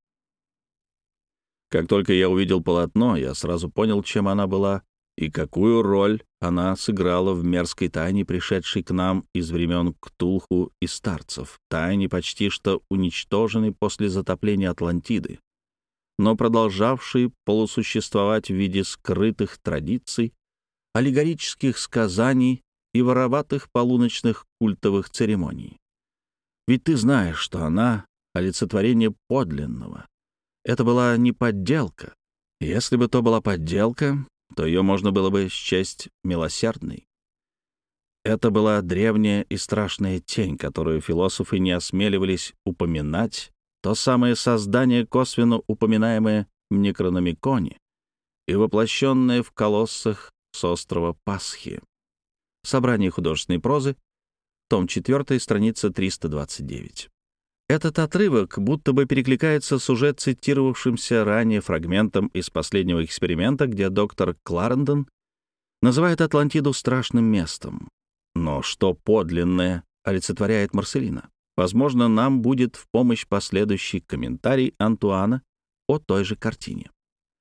«Как только я увидел полотно, я сразу понял, чем она была и какую роль она сыграла в мерзкой тайне, пришедшей к нам из времен Ктулху и старцев, тайне почти что уничтоженной после затопления Атлантиды, но продолжавшей полусуществовать в виде скрытых традиций, аллегорических сказаний и вороватых полуночных культовых церемоний. Ведь ты знаешь, что она — олицетворение подлинного. Это была не подделка. Если бы то была подделка, то ее можно было бы счесть милосердной. Это была древняя и страшная тень, которую философы не осмеливались упоминать, то самое создание, косвенно упоминаемое в Некрономиконе и воплощенное в колоссах с острова Пасхи. Собрание художественной прозы, том четыре, страница триста двадцать девять. Этот отрывок будто бы перекликается с уже цитировавшимся ранее фрагментом из последнего эксперимента, где доктор Кларендон называет Атлантиду страшным местом. Но что подлинное олицетворяет Марселина? Возможно, нам будет в помощь последующий комментарий Антуана о той же картине.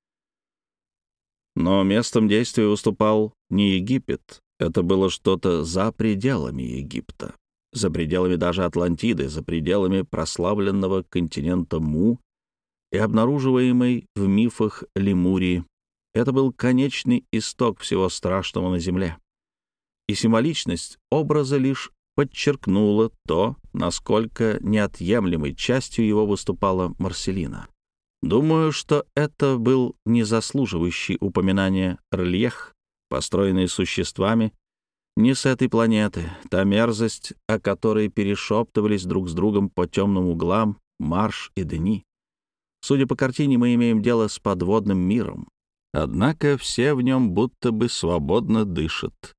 Но местом действия выступал не Египет, это было что-то за пределами Египта. За пределами даже Атлантиды, за пределами прославленного континента Му и обнаруживаемой в мифах Лемурии. Это был конечный исток всего страшного на Земле. И символичность образа лишь подчеркнула то, насколько неотъемлемой частью его выступала Марселина. Думаю, что это был незаслуживающий упоминания рельеф, построенный существами, не с этой планеты, та мерзость, о которой перешептывались друг с другом по темным углам Марш и Дени. Судя по картине, мы имеем дело с подводным миром. Однако все в нем будто бы свободно дышат.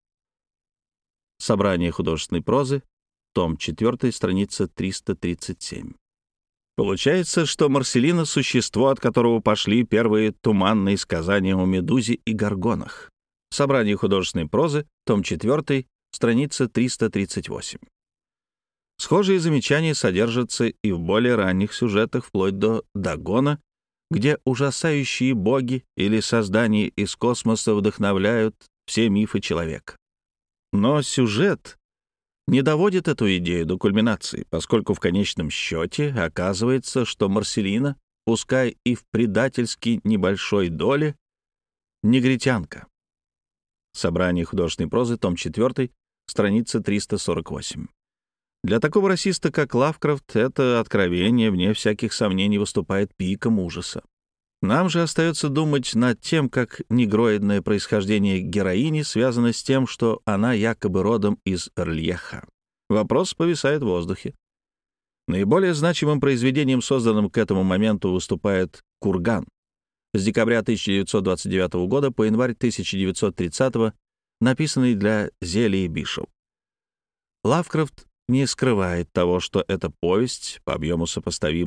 Собрание художественной прозы, том четыре, страница триста тридцать семь. Получается, что Марселина — существо, от которого пошли первые туманные сказания о Медузе и Горгонах. Собрание художественной прозы, том четыре, страница триста тридцать восемь. Схожие замечания содержатся и в более ранних сюжетах, вплоть до Дагона, где ужасающие боги или создания из космоса вдохновляют все мифы человека. Но сюжет не доводит эту идею до кульминации, поскольку в конечном счете оказывается, что Марселина, пускай и в предательски небольшой доле, негритянка. Собрание художественной прозы, том четыре, страница триста сорок восемь. Для такого расиста, как Лавкрафт, это откровение, вне всяких сомнений, выступает пиком ужаса. Нам же остается думать над тем, как негроидное происхождение героини связано с тем, что она якобы родом из Рельеха. Вопрос повисает в воздухе. Наиболее значимым произведением, созданным к этому моменту, выступает «Курган». С декабря тысяча девятьсот двадцать девятого года по январь тысяча девятьсот тридцатого, написанный для Зелии Бишоп. Лавкрафт не скрывает того, что эта повесть, по объему сопоставимая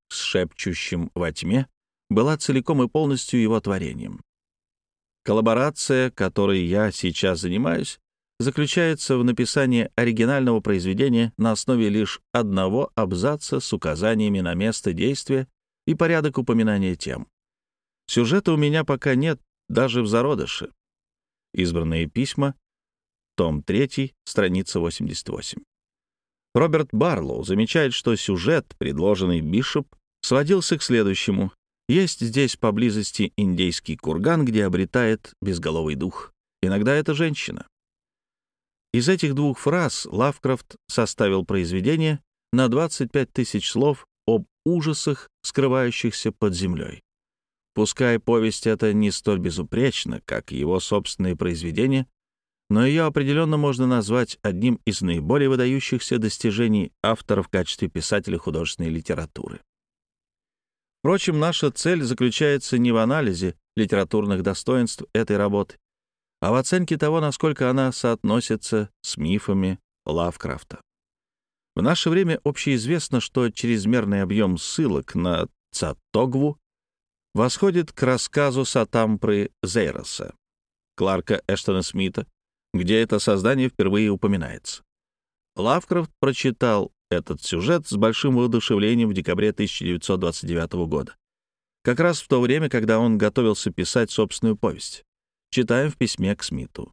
с шепчущим во тьме была целиком и полностью его творением. Коллаборация, которой я сейчас занимаюсь, заключается в написании оригинального произведения на основе лишь одного абзаца с указаниями на место действия и порядок упоминания тем. Сюжета у меня пока нет даже в зародыше. Избранные письма, том три, страница восемьдесят восемь. Роберт Барлоу замечает, что сюжет, предложенный Бишоп, сводился к следующему. Есть здесь поблизости индейский курган, где обретает безголовый дух. Иногда это женщина. Из этих двух фраз Лавкрафт составил произведение на двадцать пять тысяч слов об ужасах, скрывающихся под землей. Пускай повесть эта не столь безупречна, как его собственные произведения, но ее определенно можно назвать одним из наиболее выдающихся достижений автора в качестве писателя художественной литературы. Впрочем, наша цель заключается не в анализе литературных достоинств этой работы, а в оценке того, насколько она соотносится с мифами Лавкрафта. В наше время общеизвестно, что чрезмерный объем ссылок на Цатогву восходит к рассказу Сатампры Зейроса, Кларка Эштона Смита, где это создание впервые упоминается. Лавкрафт прочитал этот сюжет с большим воодушевлением в декабре тысяча девятьсот двадцать девятого года, как раз в то время, когда он готовился писать собственную повесть. Читаем в письме к Смиту.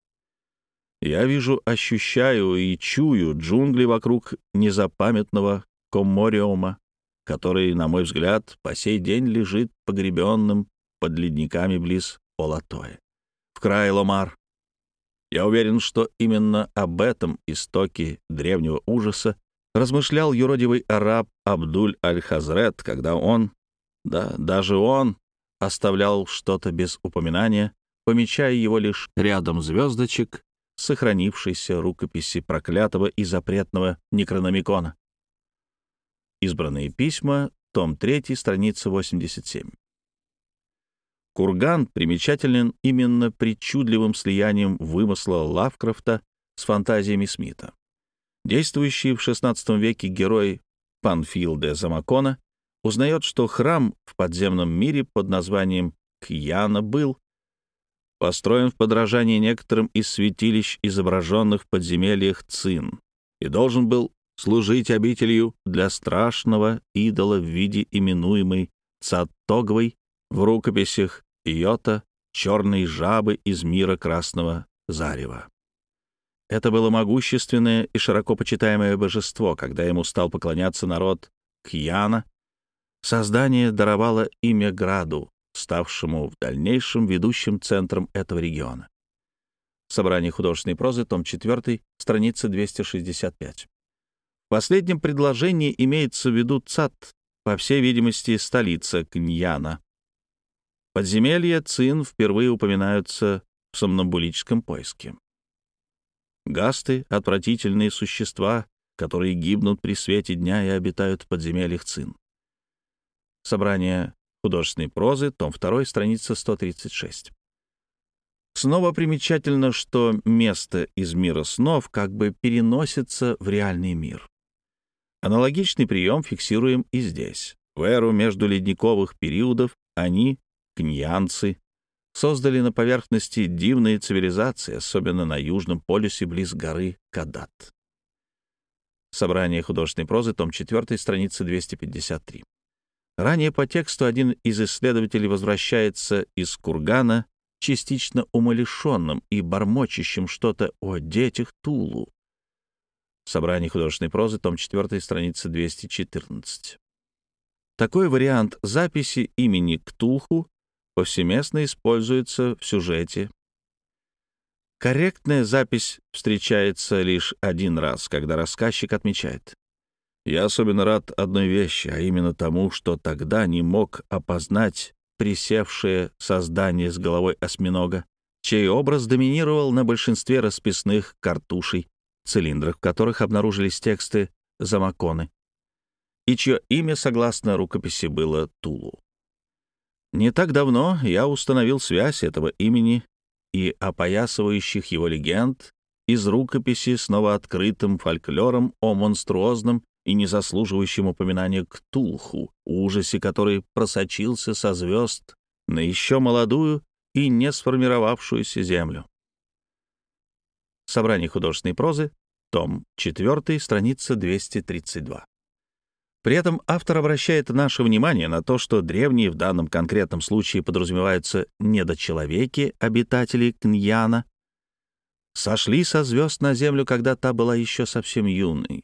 «Я вижу, ощущаю и чую джунгли вокруг незапамятного Коммориума, который, на мой взгляд, по сей день лежит погребенным под ледниками близ Олатоя, в крае Ломар. Я уверен, что именно об этом истоке древнего ужаса размышлял юродивый араб Абдуль Аль-Хазрет, когда он, да, даже он, оставлял что-то без упоминания, помечая его лишь рядом звездочек сохранившейся рукописи проклятого и запретного Некрономикона. Избранные письма, том три, страница восемьдесят семь. Курган примечателен именно причудливым слиянием вымысла Лавкрафта с фантазиями Смита. Действующий в шестнадцатом веке герой Панфил де Замакона узнает, что храм в подземном мире под названием Кьяна был построен в подражании некоторым из святилищ, изображенных в подземельях Цин, и должен был служить обителью для страшного идола в виде именуемой Цаттогвой в рукописях Йота черной жабы из мира красного зарева. Это было могущественное и широко почитаемое божество. Когда ему стал поклоняться народ Кьяна, создание даровало имя Граду, ставшему в дальнейшем ведущим центром этого региона. Собрание художественной прозы, том четыре, страница двести шестьдесят пять. В последнем предложении имеется в виду Цат, по всей видимости, столица Кньяна. Подземелья Цин впервые упоминаются в сомнамбулическом поиске. Гасты — отвратительные существа, которые гибнут при свете дня и обитают в подземельях Цин. Собрание художественной прозы, том два, страница сто тридцать шесть. Снова примечательно, что место из мира снов как бы переносится в реальный мир. Аналогичный прием фиксируем и здесь. В эру междуледниковых периодов они, кньянцы, создали на поверхности дивные цивилизации, особенно на южном полюсе близ горы Кадат. Собрание художественной прозы, том четыре, страница двести пятьдесят три. Ранее по тексту один из исследователей возвращается из кургана частично умалишенным и бормочущим что-то о детях Тулу. Собрание художественной прозы, том четыре, страница двести четырнадцать. Такой вариант записи имени Ктулху повсеместно используется в сюжете. Корректная запись встречается лишь один раз, когда рассказчик отмечает: «Я особенно рад одной вещи, а именно тому, что тогда не мог опознать присевшее создание с головой осьминога, чей образ доминировал на большинстве расписных картушей, цилиндрах, в которых обнаружились тексты Замаконы, и чье имя, согласно рукописи, было Тулу. Не так давно я установил связь этого имени и опоясывающих его легенд из рукописи с новооткрытым фольклором о монструозном и не заслуживающим упоминания Ктулху, ужасе, который просочился со звезд на еще молодую и не сформировавшуюся землю. Собрание художественной прозы, том четыре, страница двести тридцать два. При этом автор обращает наше внимание на то, что древние в данном конкретном случае подразумеваются недочеловеки, обитатели Кньяна, сошли со звезд на землю, когда та была еще совсем юной.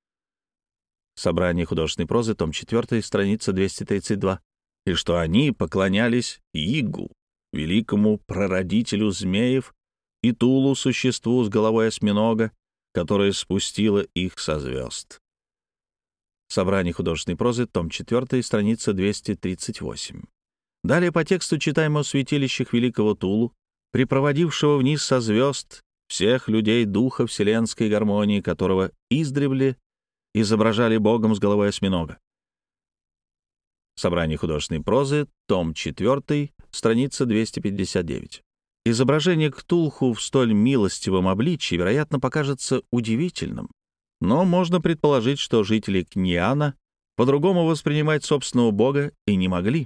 Собрание художественной прозы, том четыре, страница двести тридцать два. И что они поклонялись Игу, великому прародителю змеев, и Тулу, существу с головой осьминога, которое спустило их со звезд. Собрание художественной прозы, том четыре, страница двести тридцать восемь. Далее по тексту читаем о святилищах великого Тулу, припроводившего вниз со звезд всех людей духа вселенской гармонии, которого издревле изображали богом с головой осьминога. Собрание художественной прозы, том четыре, страница двести пятьдесят девять. Изображение Ктулху в столь милостивом обличии, вероятно, покажется удивительным, но можно предположить, что жители Кньяна по-другому воспринимать собственного бога и не могли.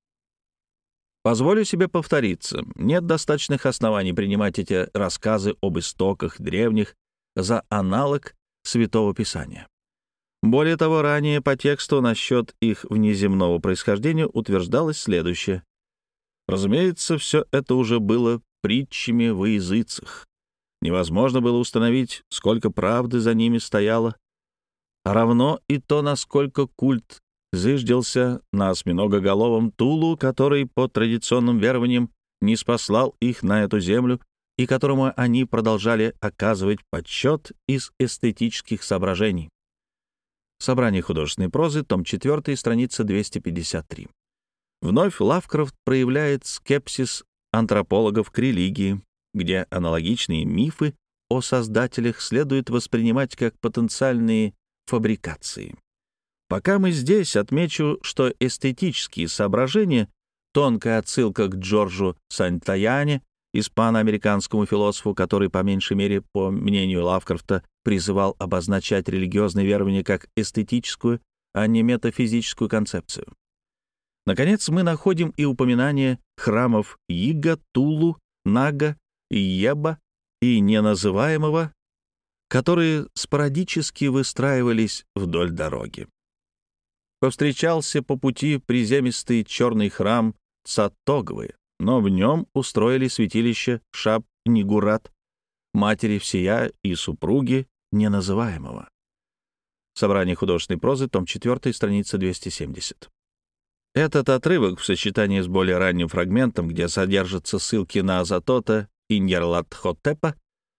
Позволю себе повториться, нет достаточных оснований принимать эти рассказы об истоках древних за аналог Святого Писания. Более того, ранее по тексту насчет их внеземного происхождения утверждалось следующее. Разумеется, все это уже было притчами во языцах. Невозможно было установить, сколько правды за ними стояло, а равно и то, насколько культ зыждился на осьминогоголовом Тулу, который, по традиционным верованиям, не спаслал их на эту землю и которому они продолжали оказывать почет из эстетических соображений. Собрание художественной прозы, том четыре, страница двести пятьдесят три. Вновь Лавкрафт проявляет скепсис антропологов к религии, где аналогичные мифы о создателях следует воспринимать как потенциальные фабрикации. Пока мы здесь, отмечу, что эстетические соображения, тонкая отсылка к Джорджу Сантаяне, испано-американскому философу, который, по меньшей мере, по мнению Лавкрафта, призывал обозначать религиозные верования как эстетическую, а не метафизическую концепцию. Наконец, мы находим и упоминание храмов Ига, Тулу, Нага, Еба и неназываемого, которые спорадически выстраивались вдоль дороги. Повстречался по пути приземистый черный храм Цатогвы, но в нем устроили святилище Шап-Нигурат, матери всея и супруги неназываемого. Собрание художественной прозы, том четыре, страница двести семьдесят. Этот отрывок в сочетании с более ранним фрагментом, где содержатся ссылки на Азатота и Ньярлатхотепа,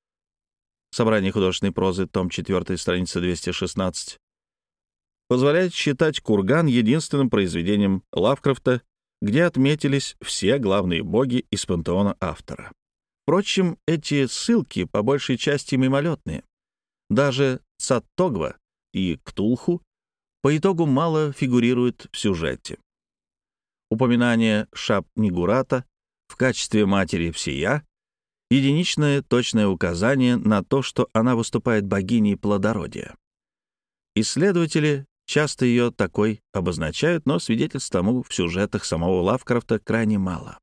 собрание художественной прозы, том четыре, страница двести шестнадцать, позволяет считать «Курган» единственным произведением Лавкрафта, где отметились все главные боги из пантеона автора. Впрочем, эти ссылки по большей части мимолетные. Даже Цаттогва и Ктулху по итогу мало фигурируют в сюжете. Упоминание Шап-Нигурата в качестве матери всея — единичное точное указание на то, что она выступает богиней плодородия. Исследователи часто ее такой обозначают, но свидетельств тому в сюжетах самого Лавкрафта крайне мало.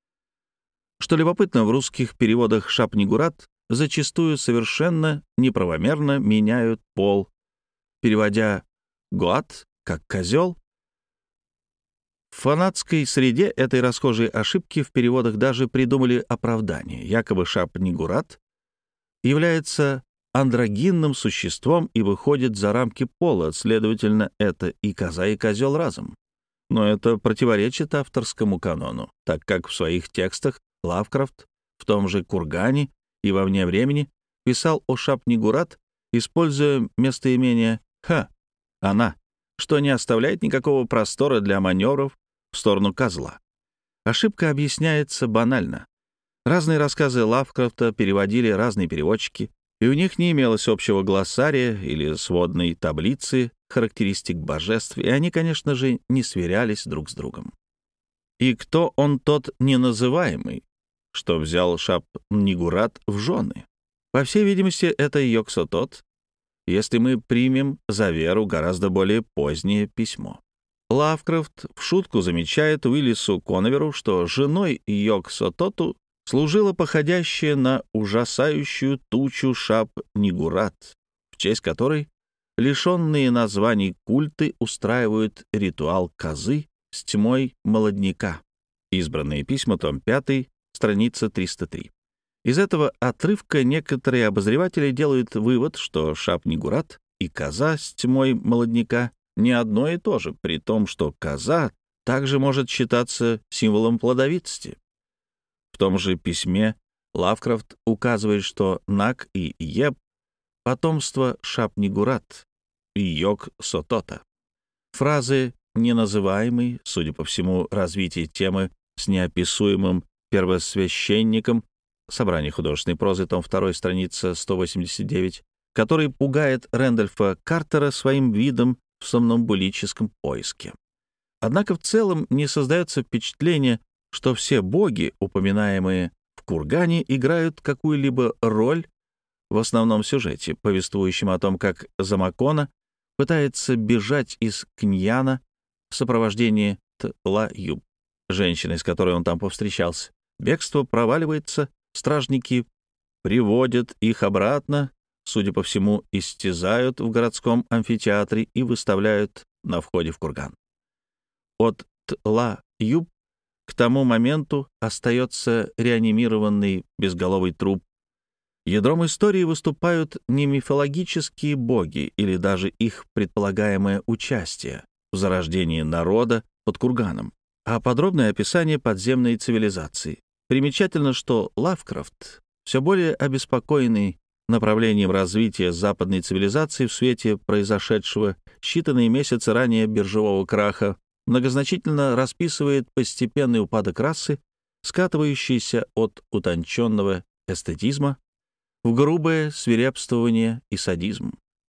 Что любопытно, в русских переводах Шап-Нигурат зачастую совершенно неправомерно меняют пол, переводя «гуат» как «козел». В фанатской среде этой расхожей ошибки в переводах даже придумали оправдание. Якобы Шап-Нигурат является андрогинным существом и выходит за рамки пола, следовательно, это и коза, и козел разом. Но это противоречит авторскому канону, так как в своих текстах Лавкрафт в том же «Кургане» и «Во вне времени» писал о Шап-Нигурат, используя местоимение «ха» — «она», что не оставляет никакого простора для маневров в сторону козла. Ошибка объясняется банально. Разные рассказы Лавкрафта переводили разные переводчики, и у них не имелось общего глоссария или сводной таблицы характеристик божеств, и они, конечно же, не сверялись друг с другом. И кто он тот неназываемый, что взял Шап-Нигурат в жены? По всей видимости, это Йог-Сотот, если мы примем за веру гораздо более позднее письмо. Лавкрафт в шутку замечает Уиллису Коноверу, что женой Йог-Сототу служила походящая на ужасающую тучу Шап-Нигурат, в честь которой лишенные названий культы устраивают ритуал козы с тьмой молодняка. Избранные письма, том пятый, страница триста три. Из этого отрывка некоторые обозреватели делают вывод, что Шап-Нигурат и коза с тьмой молодняка не одно и то же, при том, что коза также может считаться символом плодовитости. В том же письме Лавкрафт указывает, что Наг и Еб — потомство Шап-Нигурат и Йог-Сотота. Фразы «неназываемый», судя по всему, развитие темы с неописуемым первосвященником, собрание художественной прозы, том два, страница сто восемьдесят девять, который пугает Рэндольфа Картера своим видом в сомнамбулическом поиске. Однако в целом не создается впечатление, что все боги, упоминаемые в кургане, играют какую-либо роль в основном сюжете, повествующем о том, как Замакона пытается бежать из Кньяна в сопровождении Тла-Юб, женщины, с которой он там повстречался. Бегство проваливается, стражники приводят их обратно, судя по всему, истязают в городском амфитеатре и выставляют на входе в курган. От Тла-Юб к тому моменту остается реанимированный безголовый труп. Ядром истории выступают не мифологические боги или даже их предполагаемое участие в зарождении народа под курганом, а подробное описание подземной цивилизации. Примечательно, что Лавкрафт, все более обеспокоенный направлением развития западной цивилизации в свете произошедшего считанные месяцы ранее биржевого краха, многозначительно расписывает постепенный упадок расы, скатывающийся от утонченного эстетизма в грубое свирепствование и садизм.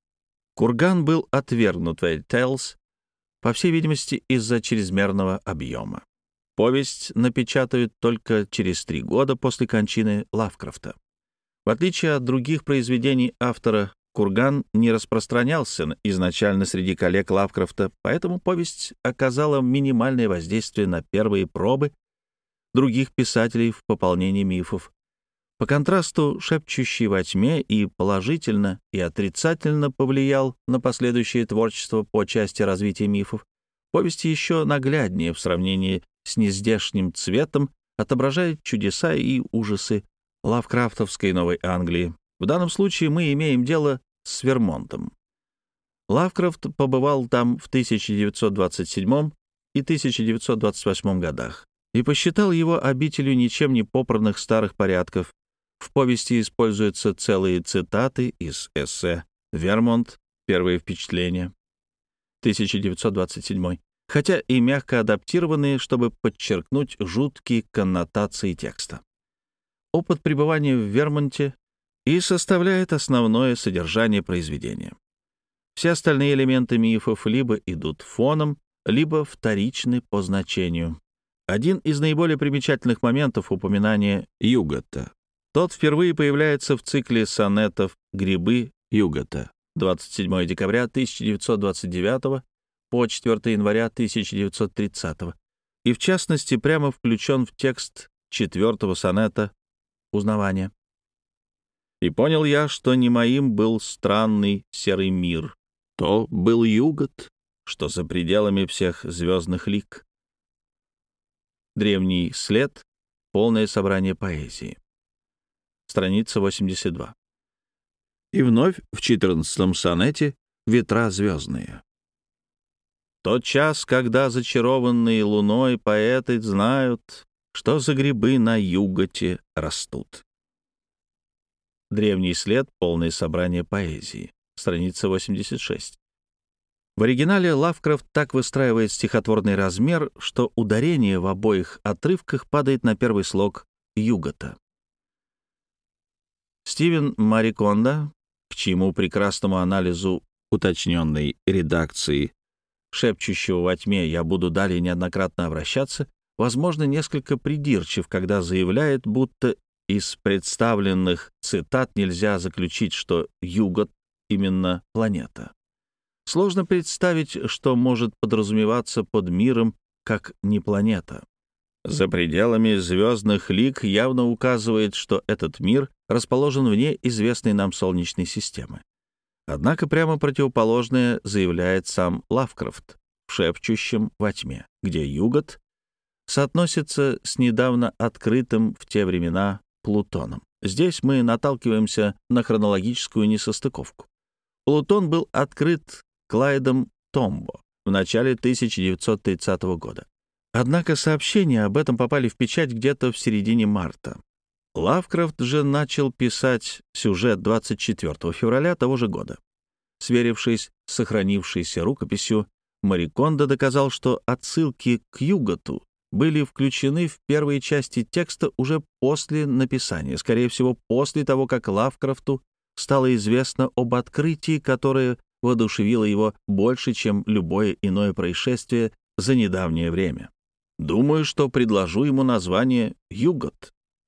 Курган был отвергнут Fairy Tales, по всей видимости, из-за чрезмерного объема. Повесть напечатают только через три года после кончины Лавкрафта. В отличие от других произведений автора, курган не распространялся изначально среди коллег Лавкрафта, поэтому повесть оказала минимальное воздействие на первые пробы других писателей в пополнении мифов. По контрасту, «Шепчущий во тьме» и положительно, и отрицательно повлиял на последующее творчество по части развития мифов. Повесть еще нагляднее в сравнении с нездешним цветом отображает чудеса и ужасы лавкрафтовской Новой Англии. В данном случае мы имеем дело с Вермонтом. Лавкрафт побывал там в тысяча девятьсот двадцать седьмом и тысяча девятьсот двадцать восьмом годах и посчитал его обителью ничем не попранных старых порядков. В повести используются целые цитаты из эссе «Вермонт. Первые впечатления», тысяча девятьсот двадцать седьмой, хотя и мягко адаптированные, чтобы подчеркнуть жуткие коннотации текста. Опыт пребывания в Вермонте и составляет основное содержание произведения. Все остальные элементы мифов либо идут фоном, либо вторичны по значению. Один из наиболее примечательных моментов упоминания Югота. Тот впервые появляется в цикле сонетов «Грибы Югота» двадцать седьмого декабря тысяча девятьсот двадцать девятого по четвёртого января тысяча девятьсот тридцатого и, в частности, прямо включен в текст четвертого сонета «Узнавание». «И понял я, что не моим был странный серый мир, то был Югот, что за пределами всех звездных лик». Древний след. Полное собрание поэзии. Страница восемьдесят два. И вновь в четырнадцатом сонете «Ветра звездные». Тот час, когда зачарованные луной поэты знают, что за грибы на Юготе растут. Древний след. Полное собрание поэзии. Страница восемьдесят шесть. В оригинале Лавкрафт так выстраивает стихотворный размер, что ударение в обоих отрывках падает на первый слог «Югота». Стивен Мариконда, к чьему прекрасному анализу уточненной редакции «Шепчущего во тьме» я буду далее неоднократно обращаться, возможно, несколько придирчив, когда заявляет, будто из представленных цитат нельзя заключить, что Югот именно планета. Сложно представить, что может подразумеваться под миром как не планета. За пределами звездных лик явно указывает, что этот мир расположен вне известной нам Солнечной системы. Однако прямо противоположное заявляет сам Лавкрафт в «Шепчущем во тьме», где Югот соотносится с недавно открытым в те времена Плутоном. Здесь мы наталкиваемся на хронологическую несостыковку. Плутон был открыт Клайдом Томбо в начале тысяча девятьсот тридцатого года. Однако сообщения об этом попали в печать где-то в середине марта. Лавкрафт же начал писать сюжет двадцать четвёртого февраля того же года. Сверившись с сохранившейся рукописью, Марикондо доказал, что отсылки к Юготу были включены в первые части текста уже после написания, скорее всего, после того, как Лавкрафту стало известно об открытии, которое воодушевило его больше, чем любое иное происшествие за недавнее время. Думаю, что предложу ему название «Югот».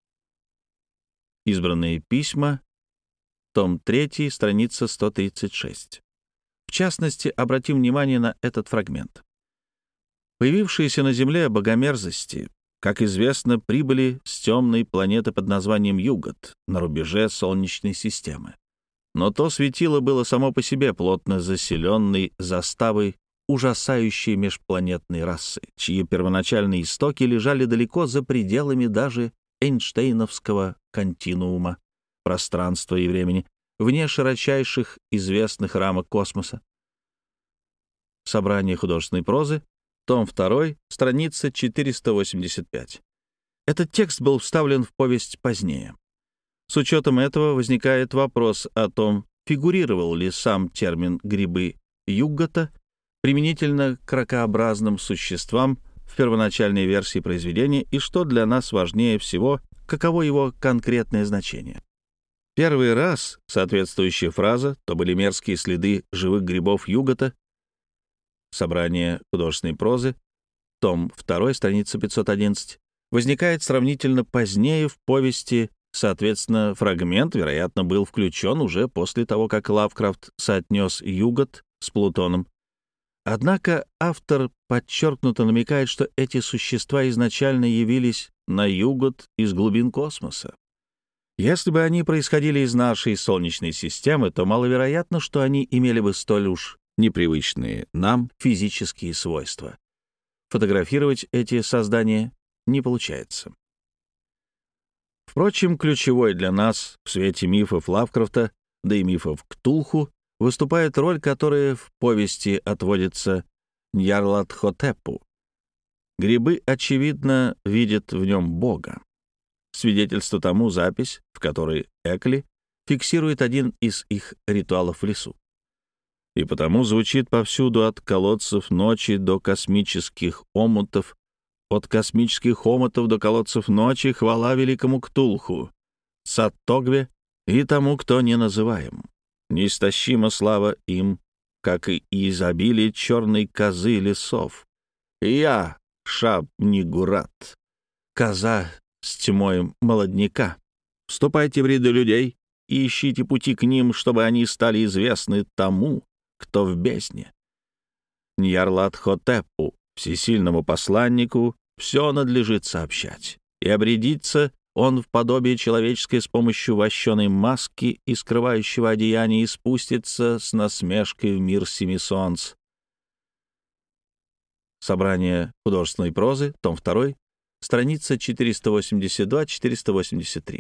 Избранные письма, том три, страница сто тридцать шесть. В частности, обратим внимание на этот фрагмент. Появившиеся на Земле богомерзости, как известно, прибыли с темной планеты под названием Югот на рубеже Солнечной системы. Но то светило было само по себе плотно заселенной заставой ужасающей межпланетной расы, чьи первоначальные истоки лежали далеко за пределами даже Эйнштейновского континуума пространства и времени, вне широчайших известных рамок космоса. Собрание художественной прозы, том два, страница четыреста восемьдесят пять. Этот текст был вставлен в повесть позднее. С учетом этого возникает вопрос о том, фигурировал ли сам термин «грибы Югота» применительно к ракообразным существам в первоначальной версии произведения и что для нас важнее всего, каково его конкретное значение. Первый раз соответствующая фраза то были мерзкие следы живых грибов Югота, собрание художественной прозы, том два, страница пятьсот одиннадцать, возникает сравнительно позднее в повести, соответственно, фрагмент, вероятно, был включен уже после того, как Лавкрафт соотнес Югот с Плутоном. Однако автор подчеркнуто намекает, что эти существа изначально явились на Югот из глубин космоса. Если бы они происходили из нашей Солнечной системы, то маловероятно, что они имели бы столь уж непривычные нам физические свойства. Фотографировать эти создания не получается. Впрочем, ключевой для нас в свете мифов Лавкрафта, да и мифов Ктулху, выступает роль, которая в повести отводится Ньярлатхотепу. Грибы, очевидно, видят в нем Бога. Свидетельство тому запись, в которой Экли фиксирует один из их ритуалов в лесу. И потому звучит повсюду от колодцев ночи до космических омутов, от космических омутов до колодцев ночи хвала великому Ктулху, Цаттогве и тому, кто не называем. Неистощима слава им, как и изобилие черной козы лесов. И я, Шаб-Нигурат, коза с тьмой молодняка. Вступайте в ряды людей и ищите пути к ним, чтобы они стали известны тому, кто в бездне. Ньярлатхотепу, всесильному посланнику, все надлежит сообщать, и обрядиться он в подобие человеческое с помощью вощеной маски и скрывающего одеяния и спустится с насмешкой в мир семи солнц. Собрание художественной прозы, том два, страница четыреста восемьдесят два — четыреста восемьдесят три.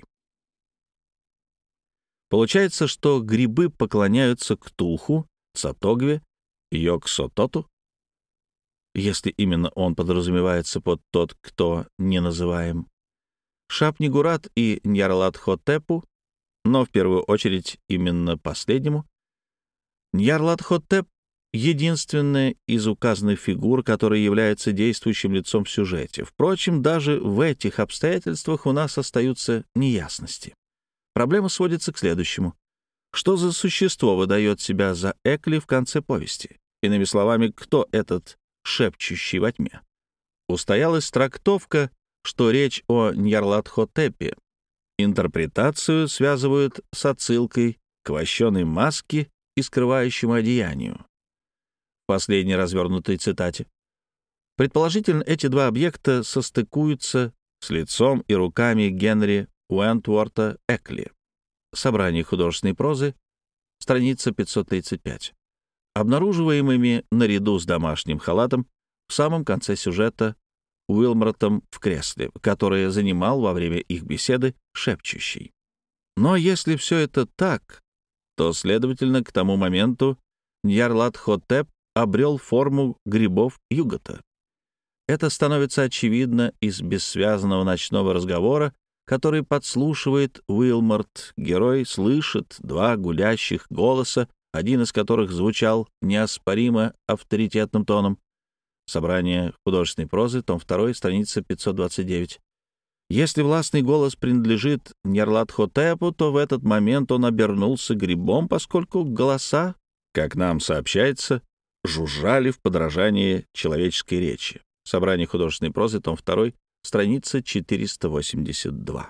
Получается, что грибы поклоняются Ктулху, Цаттогве, Йог-Сототу, если именно он подразумевается под тот, кто не называем, Шаб-Нигурат и Ньярлатхотепу, но в первую очередь именно последнему. Ньярлатхотеп — единственная из указанных фигур, которая является действующим лицом в сюжете. Впрочем, даже в этих обстоятельствах у нас остаются неясности. Проблема сводится к следующему. Что за существо выдает себя за Экли в конце повести? Иными словами, кто этот шепчущий во тьме? Устоялась трактовка, что речь о Ньярлатхотепе. Интерпретацию связывают с отсылкой к вощеной маске и скрывающему одеянию. В последней развернутой цитате. Предположительно, эти два объекта состыкуются с лицом и руками Генри Уэнтворта Экли. Собрание художественной прозы, страница пятьсот тридцать пять. Обнаруживаемыми наряду с домашним халатом в самом конце сюжета Уилмортом в кресле, которое занимал во время их беседы шепчущий. Но если все это так, то, следовательно, к тому моменту Ньярлатхотеп обрел форму грибов Югота. Это становится очевидно из бессвязного ночного разговора, который подслушивает Уилморт. Герой слышит два гулящих голоса, один из которых звучал неоспоримо авторитетным тоном. Собрание художественной прозы, том два, страница пятьсот двадцать девять. Если властный голос принадлежит Ньярлатхотепу, то в этот момент он обернулся грибом, поскольку голоса, как нам сообщается, жужжали в подражании человеческой речи. Собрание художественной прозы, том два, страница четыреста восемьдесят два.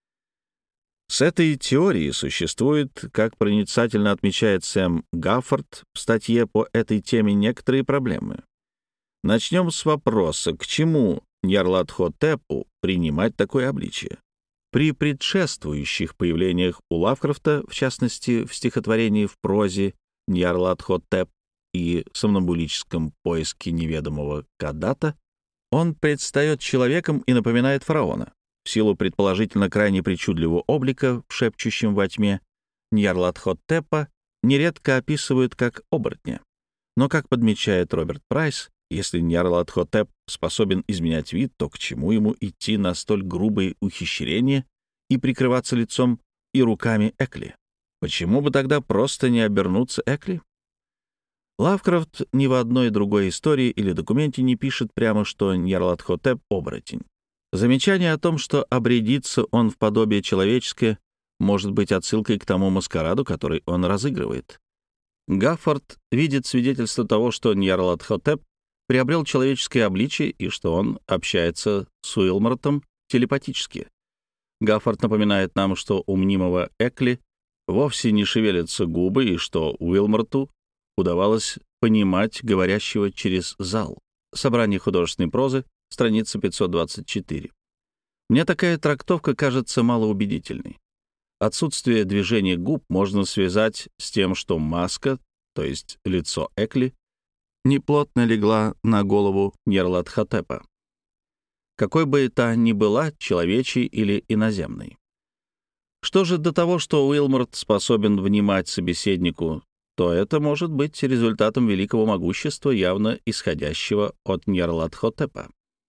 С этой теорией существует, как проницательно отмечает Сэм Гаффорд в статье по этой теме, некоторые проблемы. Начнем с вопроса, к чему Ньярлатхотепу принимать такое обличие? При предшествующих появлениях у Лавкрафта, в частности, в стихотворении в прозе «Ньярлатхотеп» и сомнамбулическом поиске неведомого Кадата, он предстает человеком и напоминает фараона. В силу предположительно крайне причудливого облика в шепчущем во тьме Ньярлатхотепа нередко описывают как оборотня. Но, как подмечает Роберт Прайс, если Ньярлатхотеп способен изменять вид, то к чему ему идти на столь грубые ухищрения и прикрываться лицом и руками Экли? Почему бы тогда просто не обернуться Экли? Лавкрафт ни в одной другой истории или документе не пишет прямо, что Ньярлатхотеп — оборотень. Замечание о том, что обрядится он в подобие человеческое, может быть отсылкой к тому маскараду, который он разыгрывает. Гаффорд видит свидетельство того, что Ньярлатхотеп приобрел человеческое обличие и что он общается с Уилмортом телепатически. Гаффорд напоминает нам, что у мнимого Экли вовсе не шевелятся губы и что Уилморту удавалось понимать говорящего через зал. Собрание художественной прозы, страница пятьсот двадцать четыре. Мне такая трактовка кажется малоубедительной. Отсутствие движения губ можно связать с тем, что маска, то есть лицо Экли, неплотно легла на голову Ньярлатхотепа, какой бы та ни была, человечьей или иноземной. Что же до того, что Уилморт способен внимать собеседнику, то это может быть результатом великого могущества, явно исходящего от Ньярлатхотепа.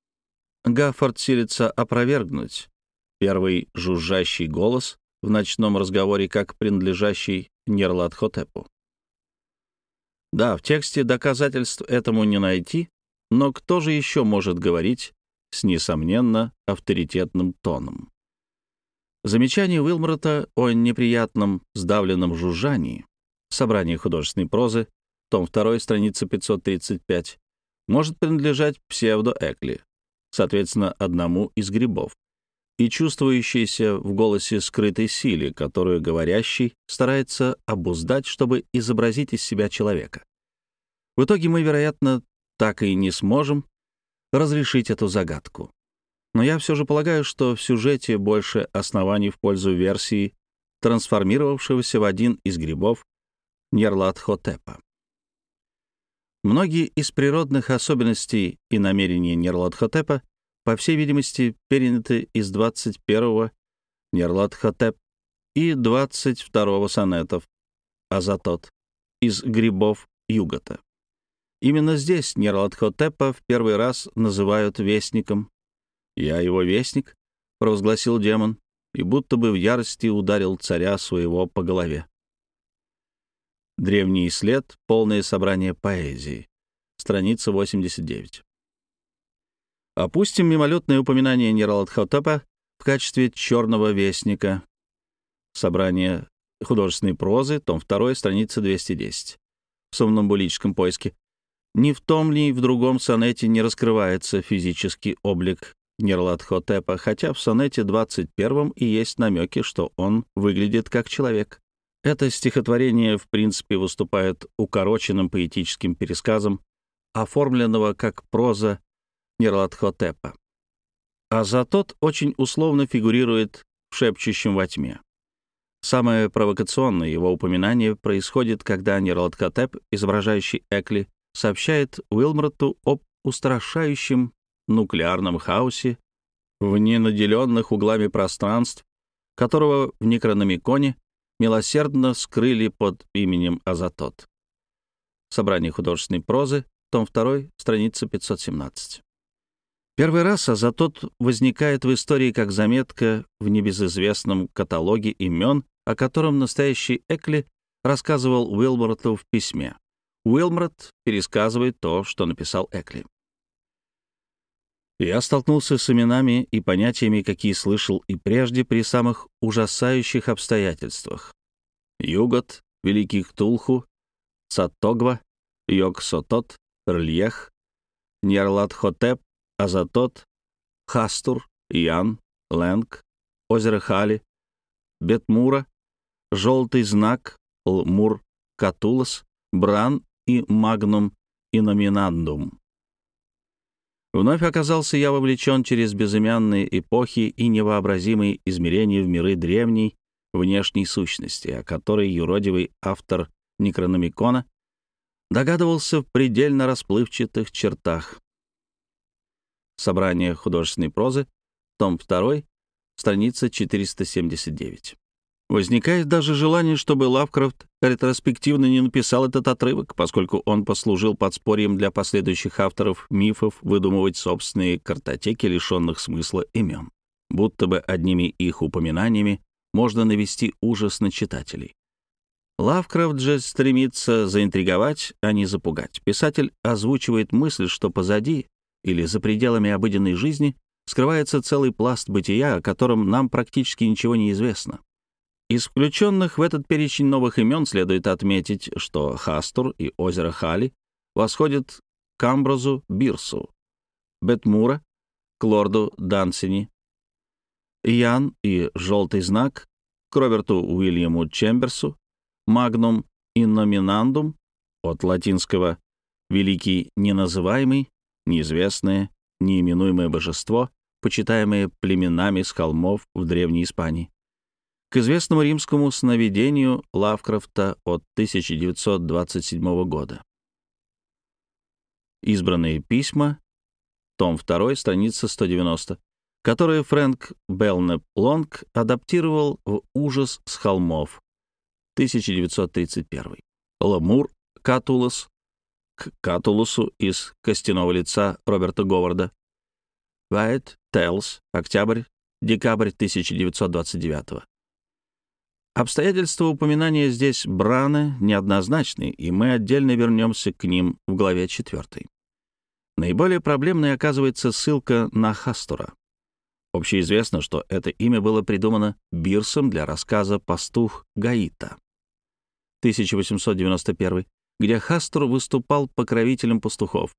Гаффорд силится опровергнуть первый жужжащий голос в ночном разговоре как принадлежащий Ньярлатхотепу. Да, в тексте доказательств этому не найти, но кто же еще может говорить с, несомненно, авторитетным тоном? Замечание Уилморта о неприятном сдавленном жужжании, собрание художественной прозы, том два, страница пятьсот тридцать пять, может принадлежать псевдо-Экли, соответственно, одному из грибов, и чувствующейся в голосе скрытой силе, которую говорящий старается обуздать, чтобы изобразить из себя человека. В итоге мы, вероятно, так и не сможем разрешить эту загадку. Но я все же полагаю, что в сюжете больше оснований в пользу версии трансформировавшегося в один из грибов Ньярлатхотепа. Многие из природных особенностей и намерений Ньярлатхотепа, по всей видимости, переняты из двадцать первого Ньярлатхотеп и двадцать второго сонетов Азатот из грибов Югота. Именно здесь Ньярлатхотепа в первый раз называют вестником. «Я его вестник», — провозгласил демон, и будто бы в ярости ударил царя своего по голове. Древний след, полное собрание поэзии, страница восемьдесят девять. Опустим мимолетное упоминание Ньярлатхотепа в качестве черного вестника. Собрание художественной прозы, том два, страница двести десять. В сомнамбулическом поиске. Ни в том, ни в другом сонете не раскрывается физический облик Ньярлатхотепа, хотя в сонете двадцать первом и есть намеки, что он выглядит как человек. Это стихотворение, в принципе, выступает укороченным поэтическим пересказом, оформленного как проза Нерлат-хотепа. Азатот очень условно фигурирует в «Шепчущем во тьме». Самое провокационное его упоминание происходит, когда Нерлат-хотеп, изображающий Экли, сообщает Уилморту об устрашающем нуклеарном хаосе в ненаделенных углами пространств, которого в Некрономиконе милосердно скрыли под именем Азатот. Собрание художественной прозы, том два, страница пятьсот семнадцать. Первый раз Азатот возникает в истории как заметка в небезызвестном каталоге имен, о котором настоящий Экли рассказывал Уилморту в письме. Уилморт пересказывает то, что написал Экли. «Я столкнулся с именами и понятиями, какие слышал и прежде при самых ужасающих обстоятельствах. Югот, Великий Ктулху, Цаттогва, Йог-Сотот, Рельех, Нерлат-хотеп, Азатот, Хастур, Ян, Ленг, озеро Хали, Бетмура, Желтый знак, Лмур, Катулас, Бран и Магнум Иноминандум. Вновь оказался я вовлечен через безымянные эпохи и невообразимые измерения в миры древней внешней сущности, о которой юродивый автор Некрономикона догадывался в предельно расплывчатых чертах». Собрание художественной прозы, том два, страница четыреста семьдесят девять. Возникает даже желание, чтобы Лавкрафт ретроспективно не написал этот отрывок, поскольку он послужил подспорьем для последующих авторов мифов выдумывать собственные картотеки лишенных смысла имен, будто бы одними их упоминаниями можно навести ужас на читателей. Лавкрафт же стремится заинтриговать, а не запугать. Писатель озвучивает мысль, что позади или за пределами обыденной жизни скрывается целый пласт бытия, о котором нам практически ничего не известно. Из включенных в этот перечень новых имен следует отметить, что Хастур и озеро Хали восходят к Амброзу Бирсу, Бетмура — к лорду Дансини, Ян и Желтый знак — к Роберту Уильяму Чемберсу, Магнум Инноминандум от латинского «великий неназываемый», неизвестное, неименуемое божество, почитаемое племенами с холмов в Древней Испании, к известному римскому сновидению Лавкрафта от тысяча девятьсот двадцать седьмого года. Избранные письма, том два, страница сто девяносто, которые Фрэнк Белкнап Лонг адаптировал в «Ужас с холмов», тысяча девятьсот тридцать первый. Ламур Катулас к Катулусу из «Костяного лица» Роберта Говарда. Вайт Тейлс, октябрь-декабрь тысяча девятьсот двадцать девятого. Обстоятельства упоминания здесь Брана неоднозначны, и мы отдельно вернемся к ним в главе четвёртой. Наиболее проблемной оказывается ссылка на Хастура. Общеизвестно, что это имя было придумано Бирсом для рассказа «Пастух Гаита» тысяча восемьсот девяносто первый, где Хастур выступал покровителем пастухов.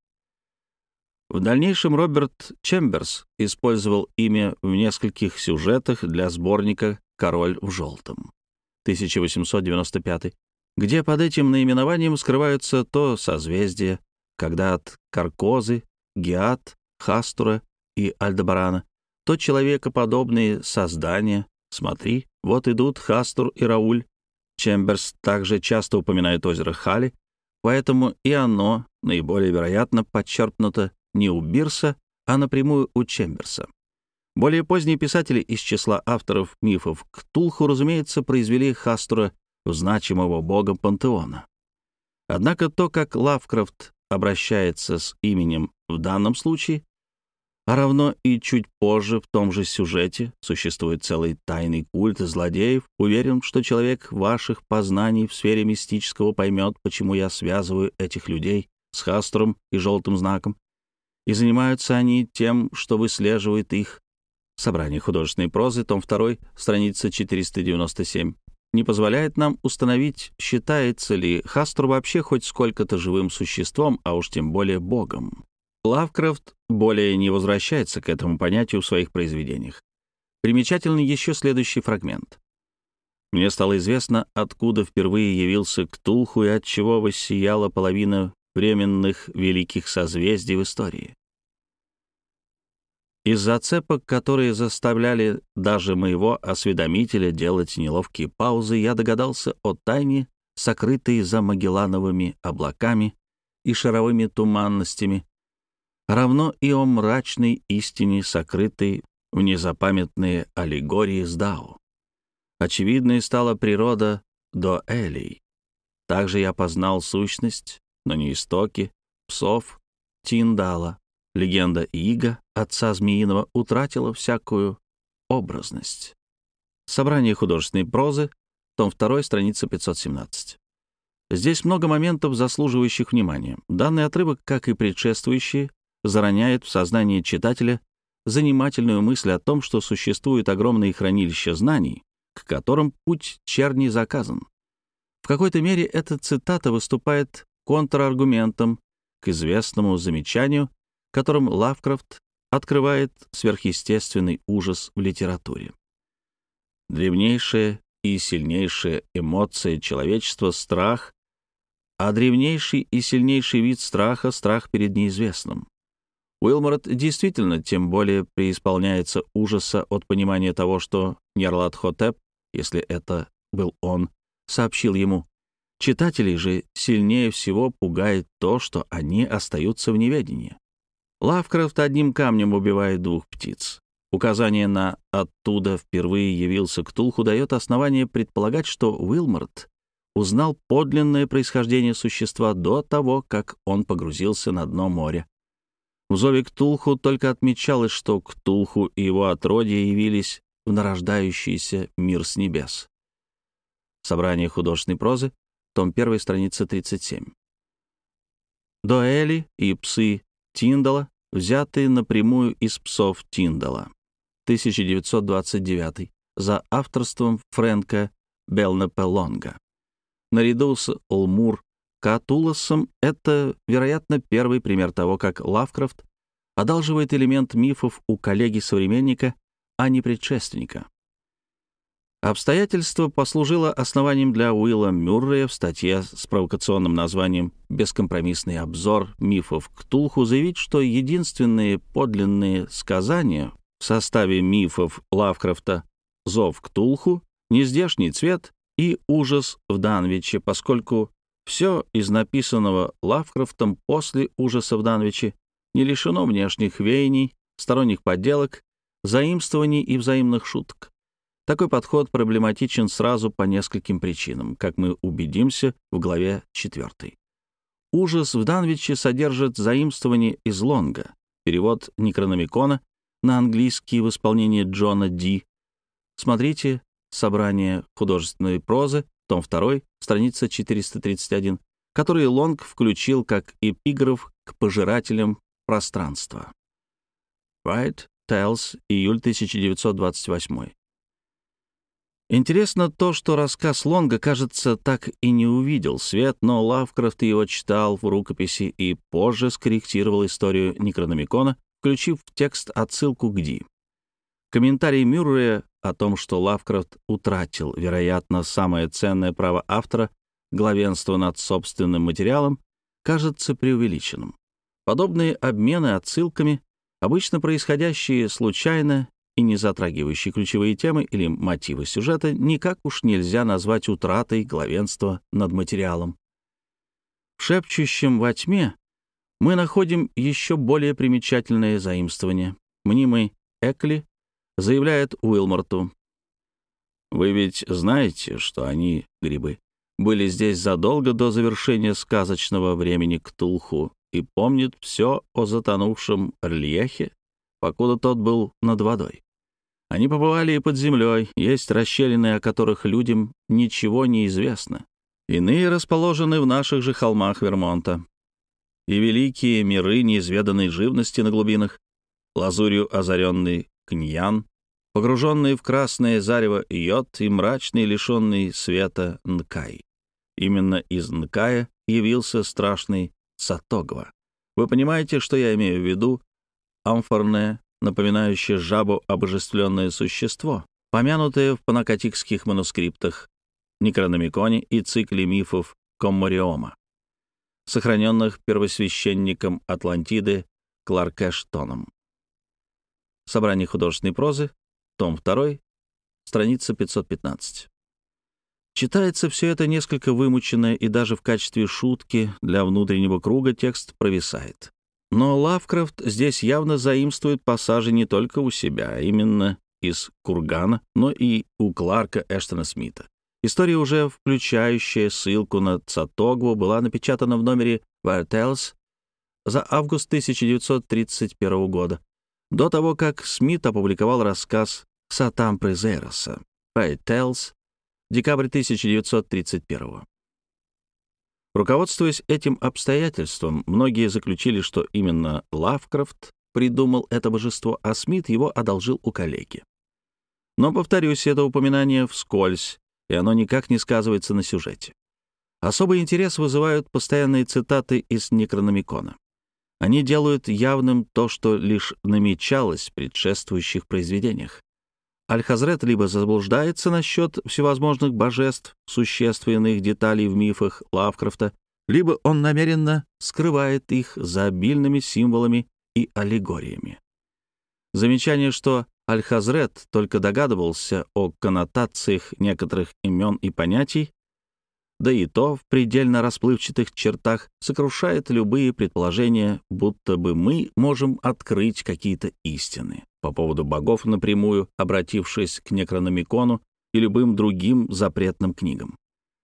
В дальнейшем Роберт Чемберс использовал имя в нескольких сюжетах для сборника «Король в желтом» тысяча восемьсот девяносто пятый, где под этим наименованием скрываются то созвездия, когда от Каркозы, Геат, Хастура и Альдебарана, то человекоподобные создания. Смотри, вот идут Хастур и Рауль. Чемберс также часто упоминает озеро Хали, поэтому и оно наиболее вероятно подчеркнуто не у Бирса, а напрямую у Чемберса. Более поздние писатели из числа авторов мифов Ктулху, разумеется, произвели Хастура в значимого бога пантеона. Однако то, как Лавкрафт обращается с именем в данном случае, а равно и чуть позже в том же сюжете, существует целый тайный культ злодеев, уверен, что человек ваших познаний в сфере мистического поймет, почему я связываю этих людей с Хастуром и Желтым знаком, и занимаются они тем, что выслеживают их. Собрание художественной прозы, том два, страница четыреста девяносто семь, не позволяет нам установить, считается ли Хастур вообще хоть сколько-то живым существом, а уж тем более богом. Лавкрафт более не возвращается к этому понятию в своих произведениях. Примечательный еще следующий фрагмент. Мне стало известно, откуда впервые явился Ктулху и отчего воссияла половина временных великих созвездий в истории. Из зацепок, которые заставляли даже моего осведомителя делать неловкие паузы, я догадался о тайне, сокрытой за Магеллановыми облаками и шаровыми туманностями, равно и о мрачной истине, сокрытой в незапамятные аллегории с Дао. Очевидной стала природа Доэлей. Также я познал сущность, но не истоки, псов Тиндала. Легенда Ига, отца Змеиного, утратила всякую образность. Собрание художественной прозы, том два, страница пятьсот семнадцать. Здесь много моментов, заслуживающих внимания. Данный отрывок, как и предшествующие, зароняет в сознании читателя занимательную мысль о том, что существует огромное хранилище знаний, к которым путь черни заказан. В какой-то мере эта цитата выступает контраргументом к известному замечанию, которым Лавкрафт открывает сверхъестественный ужас в литературе. Древнейшая и сильнейшая эмоция человечества — страх, а древнейший и сильнейший вид страха — страх перед неизвестным. Уилморт действительно тем более преисполняется ужаса от понимания того, что Нярлат-Хотеп, если это был он, сообщил ему. Читателей же сильнее всего пугает то, что они остаются в неведении. Лавкрафт одним камнем убивает двух птиц. Указание на «оттуда впервые явился Ктулху» дает основание предполагать, что Уилморт узнал подлинное происхождение существа до того, как он погрузился на дно моря. В зове Ктулху только отмечалось, что Ктулху и его отродье явились в нарождающийся мир с небес. Собрание художественной прозы, том один, страница тридцать семь. Доэли и псы Тиндала взяты напрямую из псов Тиндала. тысяча девятьсот двадцать девятый. За авторством Фрэнка Белнапе Лонга. Наряду с Олмур Катуласом это, вероятно, первый пример того, как Лавкрафт одалживает элемент мифов у коллеги-современника, а не предшественника. Обстоятельство послужило основанием для Уилла Мюррея в статье с провокационным названием «Бескомпромиссный обзор мифов Ктулху» заявить, что единственные подлинные сказания в составе мифов Лавкрафта «Зов Ктулху», «Нездешний цвет» и «Ужас в Данвиче», поскольку все из написанного Лавкрафтом после «Ужаса в Данвиче» не лишено внешних веяний, сторонних подделок, заимствований и взаимных шуток. Такой подход проблематичен сразу по нескольким причинам, как мы убедимся в главе четвёртой. «Ужас в Данвиче» содержит заимствование из Лонга, перевод Некрономикона на английский в исполнении Джона Ди. Смотрите «Собрание художественной прозы», том два, страница четыреста тридцать один, который Лонг включил как эпиграф к пожирателям пространства. Wright Tales, июль тысяча девятьсот двадцать восьмой. Интересно то, что рассказ Лонга, кажется, так и не увидел свет, но Лавкрафт его читал в рукописи и позже скорректировал историю Некрономикона, включив в текст отсылку к Ди. Комментарий Мюррея о том, что Лавкрафт утратил, вероятно, самое ценное право автора — главенство над собственным материалом, кажется преувеличенным. Подобные обмены отсылками, обычно происходящие случайно и не затрагивающие ключевые темы или мотивы сюжета, никак уж нельзя назвать утратой главенства над материалом. В «Шепчущем во тьме» мы находим еще более примечательное заимствование. Мнимый Экли заявляет Уилморту: «Вы ведь знаете, что они, грибы, были здесь задолго до завершения сказочного времени Ктулху и помнят все о затонувшем Рельехе, покуда тот был над водой. Они побывали и под землей, есть расщелины, о которых людям ничего не известно. Иные расположены в наших же холмах Вермонта. И великие миры неизведанной живности на глубинах, лазурью озаренный Кньян, погруженный в красное зарево Йод и мрачный, лишенный света Нкай. Именно из Нкая явился страшный Сатогва. Вы понимаете, что я имею в виду? Амфорное, напоминающее жабу обожествленное существо, помянутые в панакотикских манускриптах, Некрономиконе и цикле мифов Коммориома, сохраненных первосвященником Атлантиды Кларкэштоном. Собрание художественной прозы, том два, страница пятьсот пятнадцать. Читается все это несколько вымученно, и даже в качестве шутки для внутреннего круга текст провисает. Но Лавкрафт здесь явно заимствует пассажи не только у себя, а именно из Кургана, но и у Кларка Эштона Смита. История, уже включающая ссылку на Цатогву, была напечатана в номере Weird Tales за август тысяча девятьсот тридцать первого года, до того, как Смит опубликовал рассказ «Сатам Презероса» Weird Tales, декабрь тысяча девятьсот тридцать первого. Руководствуясь этим обстоятельством, многие заключили, что именно Лавкрафт придумал это божество, а Смит его одолжил у коллеги. Но, повторюсь, это упоминание вскользь, и оно никак не сказывается на сюжете. Особый интерес вызывают постоянные цитаты из Некрономикона. Они делают явным то, что лишь намечалось в предшествующих произведениях. Аль-Хазрет либо заблуждается насчет всевозможных божеств, существ и иных деталей в мифах Лавкрафта, либо он намеренно скрывает их за обильными символами и аллегориями. Замечание, что Аль-Хазрет только догадывался о коннотациях некоторых имен и понятий, да и то в предельно расплывчатых чертах, сокрушает любые предположения, будто бы мы можем открыть какие-то истины по поводу богов напрямую, обратившись к Некрономикону и любым другим запретным книгам.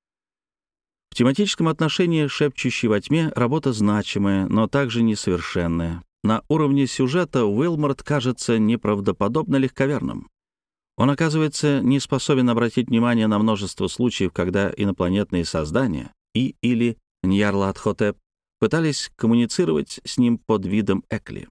В тематическом отношении «Шепчущий во тьме» работа значимая, но также несовершенная. На уровне сюжета Уилморт кажется неправдоподобно легковерным. Он, оказывается, не способен обратить внимание на множество случаев, когда инопланетные создания и или Ньярлаатхотеп пытались коммуницировать с ним под видом Экли.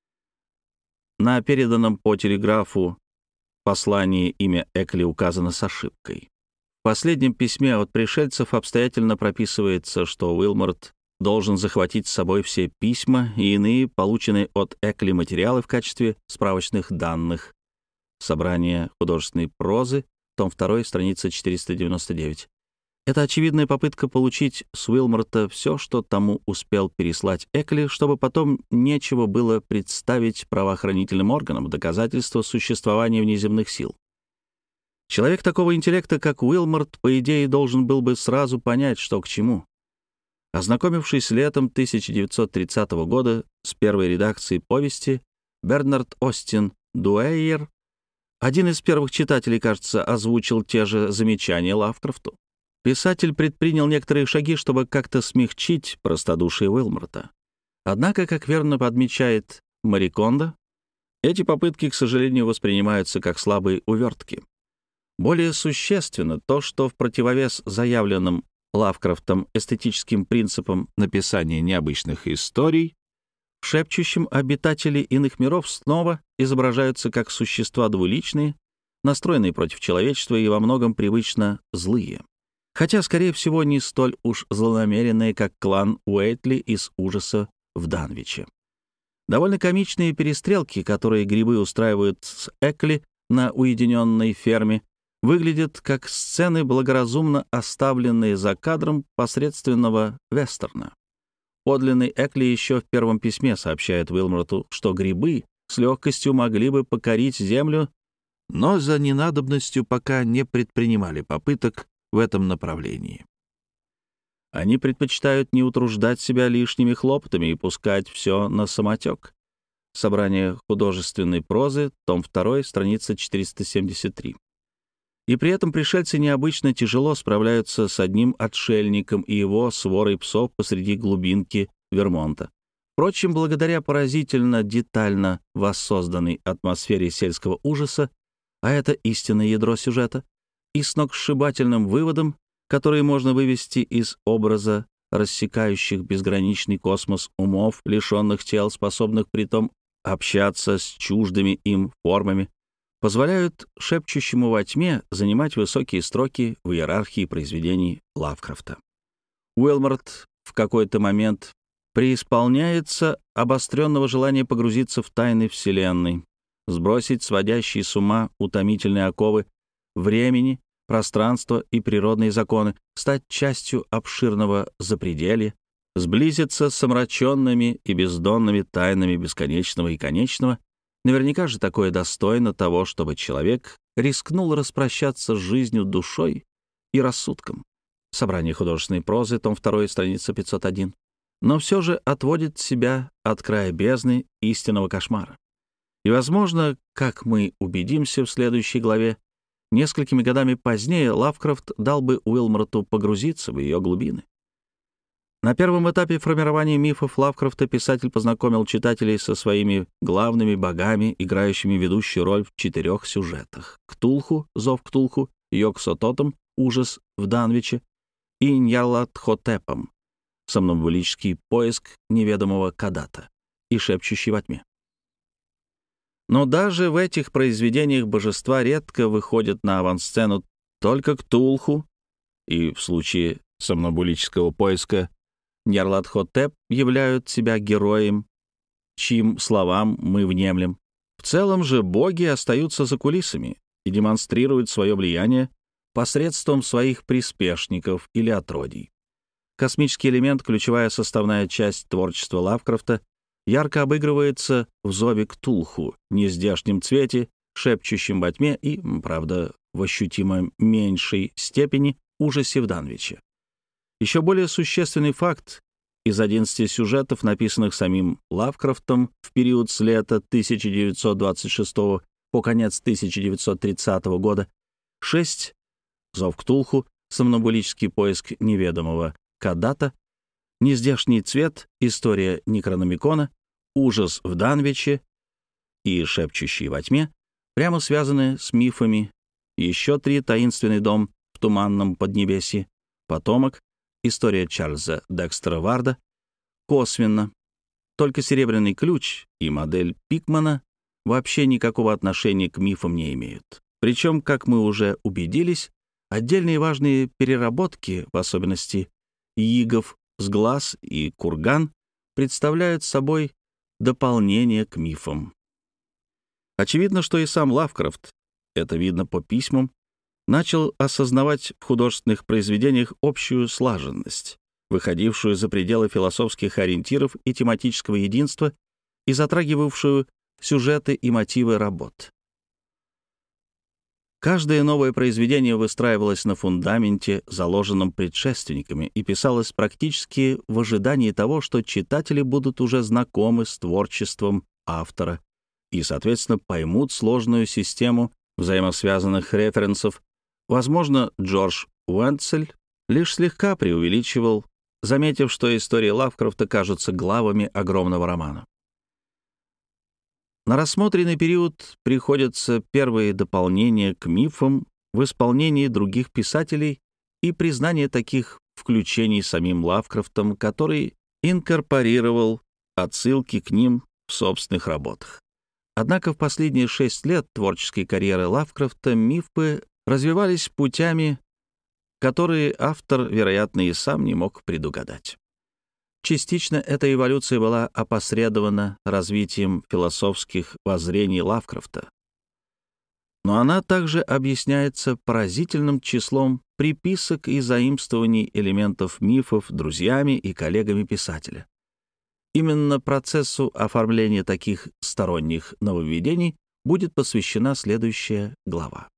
На переданном по телеграфу послании имя Экли указано с ошибкой. В последнем письме от пришельцев обстоятельно прописывается, что Уилморт должен захватить с собой все письма и иные полученные от Экли материалы в качестве справочных данных. Собрание художественной прозы, том два, страница четыреста девяносто девять. Это очевидная попытка получить с Уилморта все, что тому успел переслать Экли, чтобы потом нечего было представить правоохранительным органам в доказательство существования внеземных сил. Человек такого интеллекта, как Уилморт, по идее, должен был бы сразу понять, что к чему. Ознакомившись летом тысяча девятьсот тридцатого года с первой редакцией повести, Бернард Остин Дуэйер, один из первых читателей, кажется, озвучил те же замечания Лавкрафту. Писатель предпринял некоторые шаги, чтобы как-то смягчить простодушие Уилморта. Однако, как верно подмечает Мари Кондо, эти попытки, к сожалению, воспринимаются как слабые увертки. Более существенно то, что в противовес заявленным Лавкрафтом эстетическим принципам написания необычных историй, в шепчущем обитатели иных миров снова изображаются как существа двуличные, настроенные против человечества и во многом привычно злые. Хотя, скорее всего, не столь уж злонамеренные, как клан Уэйтли из «Ужаса» в Данвиче. Довольно комичные перестрелки, которые грибы устраивают с Экли на уединенной ферме, выглядят как сцены, благоразумно оставленные за кадром посредственного вестерна. Подлинный Экли еще в первом письме сообщает Уилморту, что грибы с легкостью могли бы покорить землю, но за ненадобностью пока не предпринимали попыток в этом направлении. Они предпочитают не утруждать себя лишними хлопотами и пускать все на самотек. Собрание художественной прозы, том два, страница четыреста семьдесят три. И при этом пришельцы необычно тяжело справляются с одним отшельником и его сворой псов посреди глубинки Вермонта. Впрочем, благодаря поразительно детально воссозданной атмосфере сельского ужаса, а это истинное ядро сюжета, и сногсшибательным выводом, которые можно вывести из образа рассекающих безграничный космос умов, лишенных тел, способных притом общаться с чуждыми им формами, позволяют шепчущему во тьме занимать высокие строки в иерархии произведений Лавкрафта. Уилморт в какой-то момент преисполняется обостренного желания погрузиться в тайны Вселенной. сбросить сводящие с ума утомительные оковы времени, пространства и природные законы, стать частью обширного запределья, сблизиться с омраченными и бездонными тайнами бесконечного и конечного. Наверняка же такое достойно того, чтобы человек рискнул распрощаться с жизнью душой и рассудком. Собрание художественной прозы, том два, страница пятьсот один. Но все же отводит себя от края бездны истинного кошмара. И, возможно, как мы убедимся в следующей главе, несколькими годами позднее Лавкрафт дал бы Уилморту погрузиться в ее глубины. На первом этапе формирования мифов Лавкрафта писатель познакомил читателей со своими главными богами, играющими ведущую роль в четырех сюжетах: Ктулху, Зов Ктулху, Йог-Сототом, Ужас в Данвиче и Ньярлатхотепом, Сомнамбулический поиск неведомого Кадата и Шепчущий во тьме. Но даже в этих произведениях божества редко выходят на авансцену. Только Ктулху и в случае Сомнамбулического поиска Ньярлатхотеп являют себя героем, чьим словам мы внемлем. В целом же боги остаются за кулисами и демонстрируют свое влияние посредством своих приспешников или отродий. Космический элемент, ключевая составная часть творчества Лавкрафта, ярко обыгрывается в зове Ктулху, нездешнем цвете, шепчущем во тьме и, правда, в ощутимо меньшей степени ужасе в Данвиче. Еще более существенный факт: из одиннадцати сюжетов, написанных самим Лавкрафтом в период с лета тысяча девятьсот двадцать шестого по конец тысяча девятьсот тридцатого года, шесть — Зов Ктулху, Сомнамбулический поиск неведомого Кадата, Нездешний цвет, История Некрономикона, Ужас в Данвиче и Шепчущий во тьме, прямо связаны с мифами. Еще три — Таинственный дом в туманном Поднебесье, Потомок, История Чарльза Декстера Варда, косвенно. Только Серебряный ключ и модель Пикмана вообще никакого отношения к мифам не имеют. Причем, как мы уже убедились, отдельные важные переработки, в особенности Игов с глаз и Курган, представляют собой дополнение к мифам. Очевидно, что и сам Лавкрафт, это видно по письмам, начал осознавать в художественных произведениях общую слаженность, выходившую за пределы философских ориентиров и тематического единства и затрагивавшую сюжеты и мотивы работ. Каждое новое произведение выстраивалось на фундаменте, заложенном предшественниками, и писалось практически в ожидании того, что читатели будут уже знакомы с творчеством автора и, соответственно, поймут сложную систему взаимосвязанных референсов. Возможно, Джордж Уэнцель лишь слегка преувеличивал, заметив, что истории Лавкрафта кажутся главами огромного романа. На рассмотренный период приходятся первые дополнения к мифам в исполнении других писателей и признание таких включений самим Лавкрафтом, который инкорпорировал отсылки к ним в собственных работах. Однако в последние шесть лет творческой карьеры Лавкрафта мифы развивались путями, которые автор, вероятно, и сам не мог предугадать. Частично эта эволюция была опосредована развитием философских воззрений Лавкрафта, но она также объясняется поразительным числом приписок и заимствований элементов мифов друзьями и коллегами писателя. Именно процессу оформления таких сторонних нововведений будет посвящена следующая глава.